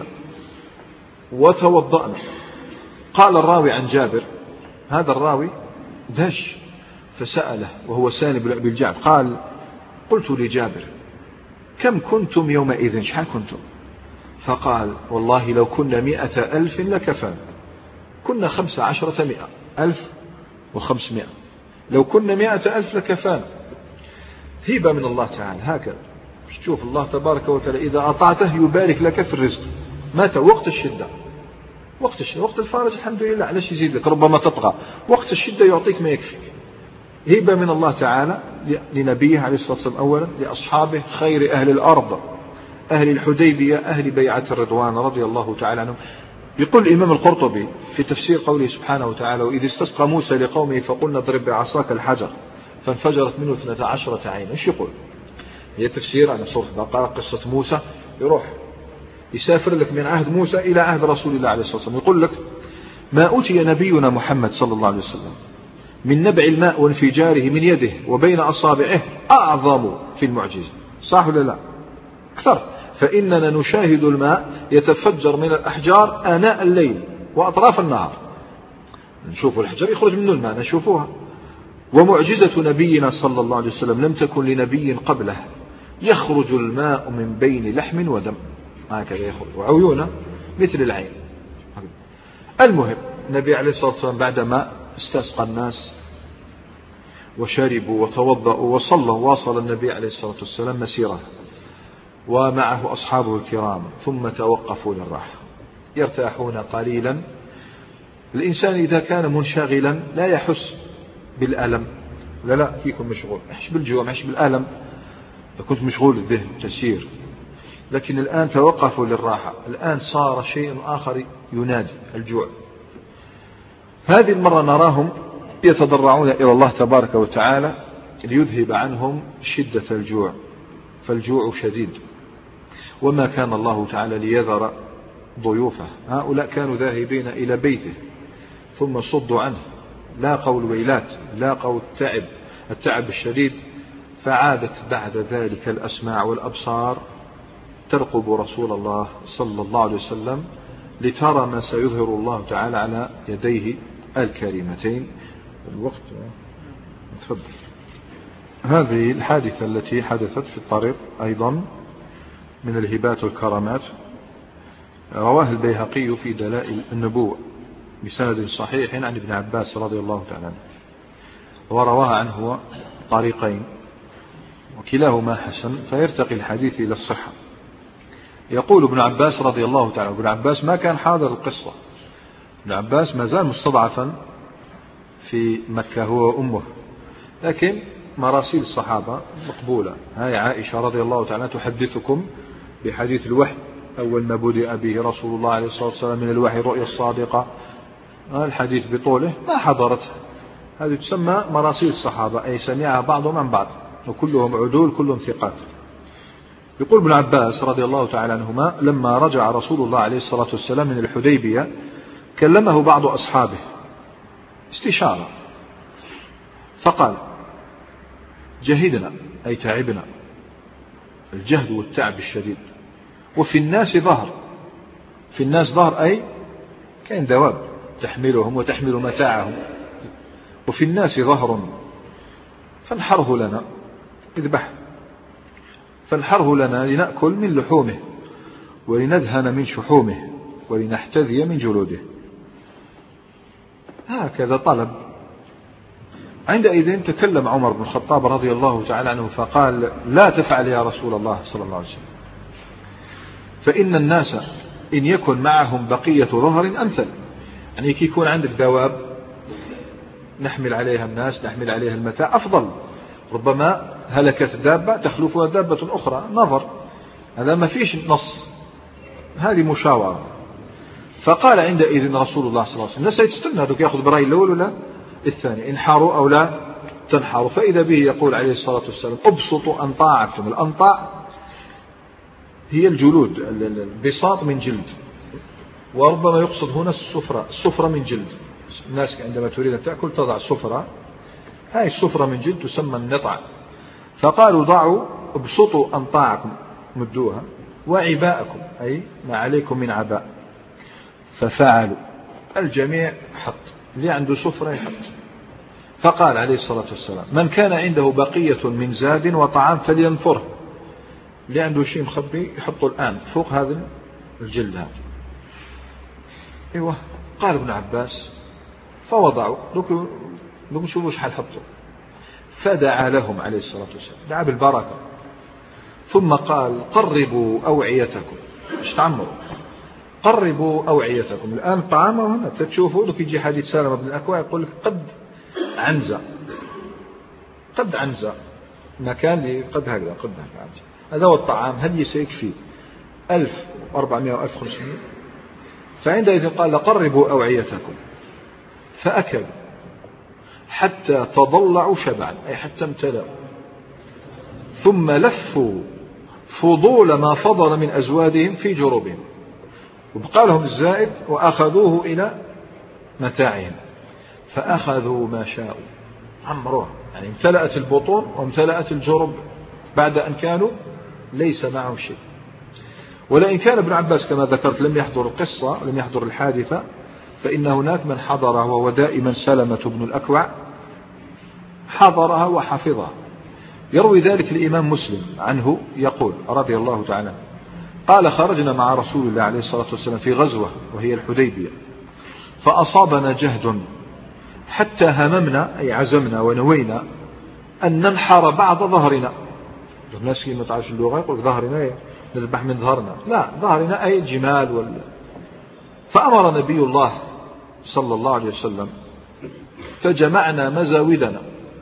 وتوضأنا. قال الراوي عن جابر، هذا الراوي دهش فسأله وهو سالم بن أبي الجعد، قال قلت لجابر كم كنتم يومئذ، شحال كنتم؟ فقال والله لو كنا مئة ألف لكفانا، كنا خمسة عشرة مئة ألف وخمسمائة، لو كنا مئة ألف لكفانا. هبة من الله تعالى هكذا. تشوف الله تبارك وتعالى إذا أطعته يبارك لك في الرزق، متى؟ وقت الشدة، وقت الشدة، وقت الفارج الحمد لله، علاش يزيد لك؟ ربما تطغى، وقت الشدة يعطيك ما يكفيك. هبة من الله تعالى لنبيه عليه الصلاة والسلام أولا، لأصحابه خير أهل الأرض، أهل الحديبية، أهل بيعة الرضوان رضي الله تعالى عنهم. يقول الإمام القرطبي في تفسير قوله سبحانه وتعالى وإذ استسقى موسى لقومه فقلنا اضرب بعصاك الحجر فانفجرت منه اثنتا عشرة عينا. ايش يقول؟ هي تفسير على سورة البقرة، قصة موسى يروح يسافر لك من عهد موسى إلى عهد رسول الله عليه الصلاة والسلام، يقول لك ما أوتي نبينا محمد صلى الله عليه وسلم من نبع الماء وانفجاره من يده وبين أصابعه أعظم في المعجزة، صح ولا لا؟ أكثر. فإننا نشاهد الماء يتفجر من الأحجار آناء الليل وأطراف النهار، نشوف الحجر يخرج منه الماء نشوفوها. ومعجزة نبينا صلى الله عليه وسلم لم تكن لنبي قبله، يخرج الماء من بين لحم ودم، هكذا يخرج، وعيونه مثل العين. المهم النبي عليه الصلاة والسلام بعدما استسقى الناس وشربوا وتوضأوا وصلوا، واصل النبي عليه الصلاة والسلام مسيره ومعه أصحابه الكرام، ثم توقفوا للراحة يرتاحون قليلا. الإنسان إذا كان منشغلا لا يحس بالألم، لا لا فيكم مشغول، يحس بالجوع، يحس بالألم. إذا كنت مشغول الذهن تسير، لكن الآن توقفوا للراحة، الآن صار شيء آخر ينادي، الجوع. هذه المرة نراهم يتضرعون إلى الله تبارك وتعالى ليذهب عنهم شدة الجوع، فالجوع شديد. وما كان الله تعالى ليذر ضيوفه، هؤلاء كانوا ذاهبين إلى بيته ثم صدوا عنه، لاقوا الويلات، لاقوا التعب التعب الشديد، فعادت بعد ذلك الأسماع والأبصار ترقب رسول الله صلى الله عليه وسلم لترى ما سيظهر الله تعالى على يديه الكريمتين. الوقت تفضل. هذه الحادثة التي حدثت في الطريق أيضا من الهبات والكرامات، رواه البيهقي في دلائل النبوة بسند صحيح عن ابن عباس رضي الله تعالى عنه، ورواها عنه طريقين وكلاهما حسن، فيرتقي الحديث إلى الصحة. يقول ابن عباس رضي الله تعالى، ابن عباس ما كان حاضر القصة، ابن عباس ما زال مستضعفا في مكة هو وأمه، لكن مراسيل الصحابة مقبولة. هاي عائشة رضي الله تعالى تحدثكم بحديث الوحي، أول ما بدأ به رسول الله عليه الصلاة والسلام من الوحي الرؤيا الصادقة، الحديث بطوله ما حضرته، هذه تسمى مراسيل الصحابة، أي سمعها بعضهم عن بعض وكلهم عدول كلهم ثقات. يقول ابن عباس رضي الله تعالى عنهما لما رجع رسول الله عليه الصلاة والسلام من الحديبية كلمه بعض أصحابه استشارة، فقال جهدنا أي تعبنا، الجهد والتعب الشديد، وفي الناس ظهر في الناس ظهر أي كان دواب تحملهم وتحمل متاعهم، وفي الناس ظهر فانحره لنا، اذبح فانحره لنا لنأكل من لحومه ولندهن من شحومه ولنحتذي من جلوده. هكذا طلب. عندئذ تكلم عمر بن الخطاب رضي الله تعالى عنه فقال: لا تفعل يا رسول الله صلى الله عليه وسلم، فإن الناس إن يكن معهم بقية ظهر أمثل. يعني كي يكون عندك دواب نحمل عليها الناس، نحمل عليها المتاع، أفضل. ربما هلكت دابة تخلفها دابة أخرى، نظر، هذا ما فيش نص، هذه مشاورة. فقال عندئذ رسول الله صلى الله عليه وسلم: الناس يتستنى هذوك يأخذ برأي الأول ولا الثاني، انحاروا أو لا تنحاروا. فإذا به يقول عليه الصلاة والسلام: ابسطوا أنطاعكم. الأنطاع هي الجلود، البساط من جلد، وربما يقصد هنا السفرة، السفرة من جلد. الناس عندما تريد أن تأكل تضع سفرة، هاي السفرة من جلد تسمى النطع. فقالوا: ضعوا ابسطوا أنطاعكم، مدوها، وعباءكم أي ما عليكم من عباء. ففعلوا، الجميع حط، اللي عنده سفرة يحط. فقال عليه الصلاة والسلام: من كان عنده بقية من زاد وطعام فلينفره، اللي عنده شيء مخبي يحطه الآن فوق هذا الجلد هذا. ايوه. قال ابن عباس: فوضعوا، لكم شوفوا شحال حطوا. فدعا لهم عليه الصلاة والسلام، دعا بالبركة، ثم قال: قربوا أوعيتكم. مش تعمروا، قربوا أوعيتكم. الآن طعامه هنا تشوفوا، لك يجي حديث سالم بن الأكوع يقول لك قد عنزة، قد عنزة، مكان قد هكذا، قد هكذا. هذا هو الطعام، هدي سيكفي ألف وأربعمائة وألف وخمسمائة. فعندئذ قال: قربوا أوعيتكم. فأكلوا حتى تضلعوا شبعا، أي حتى امتلأوا، ثم لفوا فضول ما فضل من أزوادهم في جروبهم، وبقى لهم الزائد، وأخذوه إلى متاعهم. فأخذوا ما شاءوا، عمروها، يعني امتلأت البطون وامتلأت الجرب بعد أن كانوا ليس معهم شيء. ولئن كان ابن عباس كما ذكرت لم يحضر القصة، لم يحضر الحادثة، فإن هناك من حضرها، وهو دائما سلمة بن الأكوع، حضرها وحفظها. يروي ذلك الإمام مسلم عنه يقول رضي الله تعالى: قال: خرجنا مع رسول الله عليه الصلاة والسلام في غزوة وهي الحديبية، فأصابنا جهد حتى هممنا، أي عزمنا ونوينا، أن ننحر بعض ظهرنا. الناس اللي ما تعرفش اللغة يقول ظهرنا نذبح من ظهرنا، لا، ظهرنا أي جمال ولا. فأمر نبي الله صلى الله عليه وسلم فجمعنا مزاودنا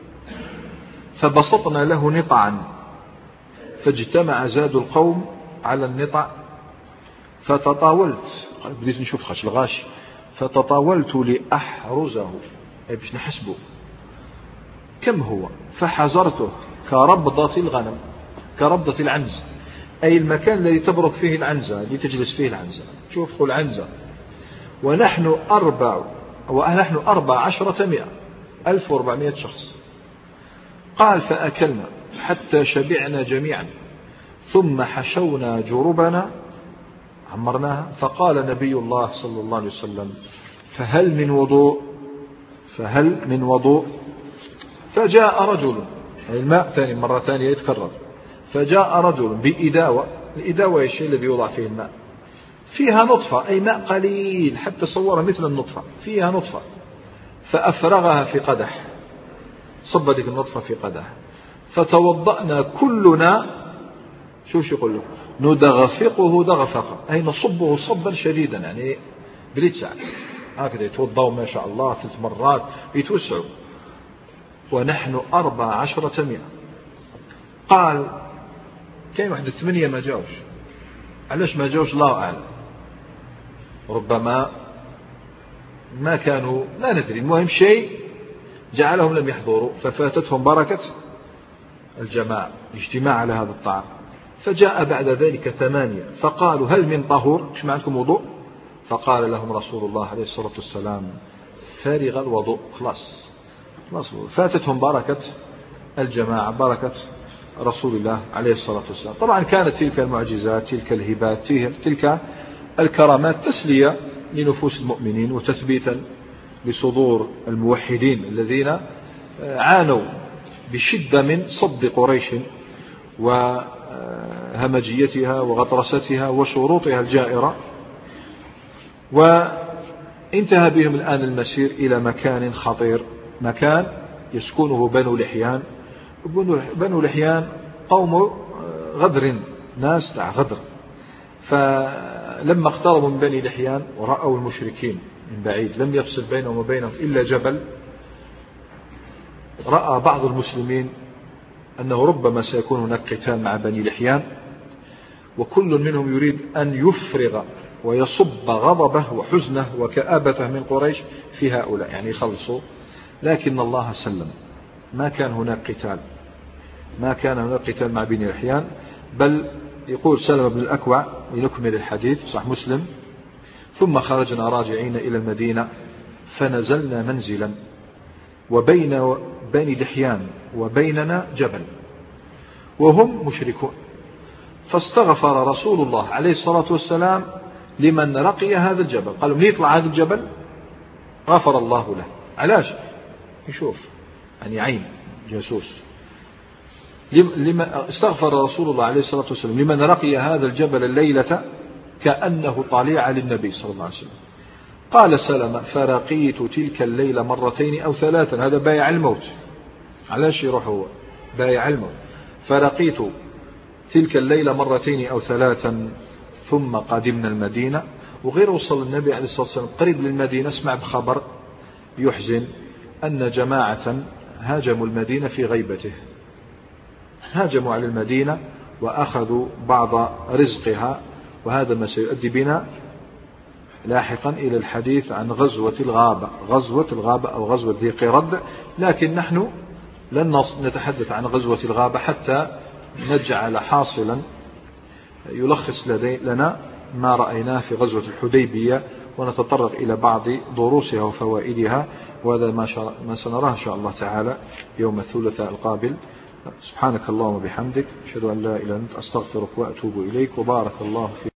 فبسطنا له نطعا، فاجتمع زاد القوم على النطع. فتطاولت، بديت نشوف خش الغاشي، فتطاولت لأحرزه، أي باش نحسبه كم هو. فحزرته كربضة الغنم، كربضة العنز، أي المكان الذي تبرك فيه العنزة، الذي تجلس فيه العنزة، شوف العنزة. ونحن أربع ونحن أربع عشرة مئة، ألف وأربعمائة شخص. قال: فأكلنا حتى شبعنا جميعا، ثم حشونا جربنا، عمرناها. فقال نبي الله صلى الله عليه وسلم: فهل من وضوء؟ فهل من وضوء؟ فجاء رجل، الماء ثاني مرة ثانية يتكرر، فجاء رجل بإداوة، الإداوة هي الشيء الذي يوضع فيه الماء، فيها نطفة، أي ماء قليل حتى صورها مثل النطفة، فيها نطفة، فأفرغها في قدح، صب ذيك النطفة في قدح. فتوضأنا كلنا، شو شو يقول له، ندغفقه دغفقة، أي نصبه صبا شديدا، يعني بريتسع هكذا يتوضأوا ما شاء الله ثلاث مرات يتوسعوا. ونحن أربع عشرة مئة. قال: كاين واحد الثمانية ما جاوش، علاش ما جاوش الله أعلم، ربما ما كانوا، لا ندري، المهم شيء جعلهم لم يحضروا، ففاتتهم بركة الجماعة، الاجتماع على هذا الطعام. فجاء بعد ذلك ثمانية، فقالوا: هل من طهور؟ مش ما عندكم وضوء؟ فقال لهم رسول الله عليه الصلاة والسلام: فارغ الوضوء، خلاص خلاص، فاتتهم بركة الجماعة، بركة رسول الله عليه الصلاة والسلام. طبعا كانت تلك المعجزات، تلك الهبات، تلك الكرامات تسلية لنفوس المؤمنين وتثبيتا لصدور الموحدين الذين عانوا بشدة من صد قريش وهمجيتها وغطرستها وشروطها الجائرة. وانتهى بهم الآن المسير إلى مكان خطير، مكان يسكنه بنو لحيان. بنو لحيان قوم غدر، ناس تاع غدر. فلما اقتربوا من بني لحيان ورأوا المشركين من بعيد لم يفصل بينهم وبينهم إلا جبل، رأى بعض المسلمين أنه ربما سيكون هناك قتال مع بني لحيان، وكل منهم يريد أن يفرغ ويصب غضبه وحزنه وكآبته من قريش في هؤلاء، يعني يخلصوا. لكن الله سلم، ما كان هناك قتال، ما كان هناك قتال مع بني لحيان. بل يقول سلمة بن الأكوع لنكمل الحديث صح مسلم: ثم خرجنا راجعين إلى المدينة فنزلنا منزلا وبين بني لحيان وبيننا جبل وهم مشركون، فاستغفر رسول الله عليه الصلاة والسلام لمن رقي هذا الجبل. قالوا من يطلع هذا الجبل غفر الله له. علاش؟ يشوف يعني عين جاسوس. لما استغفر رسول الله عليه الصلاة والسلام لمن رقي هذا الجبل الليلة كأنه طليعة للنبي صلى الله عليه وسلم. قال سلمة: فرقيت تلك الليلة مرتين أو ثلاثا. هذا بايع الموت، علاش يروح هو بايع الموت. فرقيت تلك الليلة مرتين أو ثلاثا ثم قدمنا المدينة. وغير وصل النبي عليه الصلاة والسلام قريب للمدينة اسمع بخبر يحزن أن جماعة هاجموا المدينة في غيبته، هاجموا على المدينة وأخذوا بعض رزقها. وهذا ما سيؤدي بنا لاحقا إلى الحديث عن غزوة الغابة، غزوة الغابة أو غزوة ذي قرد. لكن نحن لن نتحدث عن غزوة الغابة حتى نجعل حاصلا يلخص لنا ما رأيناه في غزوة الحديبية، ونتطرق إلى بعض دروسها وفوائدها. وهذا ما سنراه إن شاء الله تعالى يوم الثلاثاء القابل. سبحانك اللهم وبحمدك، أشهد أن لا إله إلا أنت، أستغفرك وأتوب إليك، وبارك الله فيك.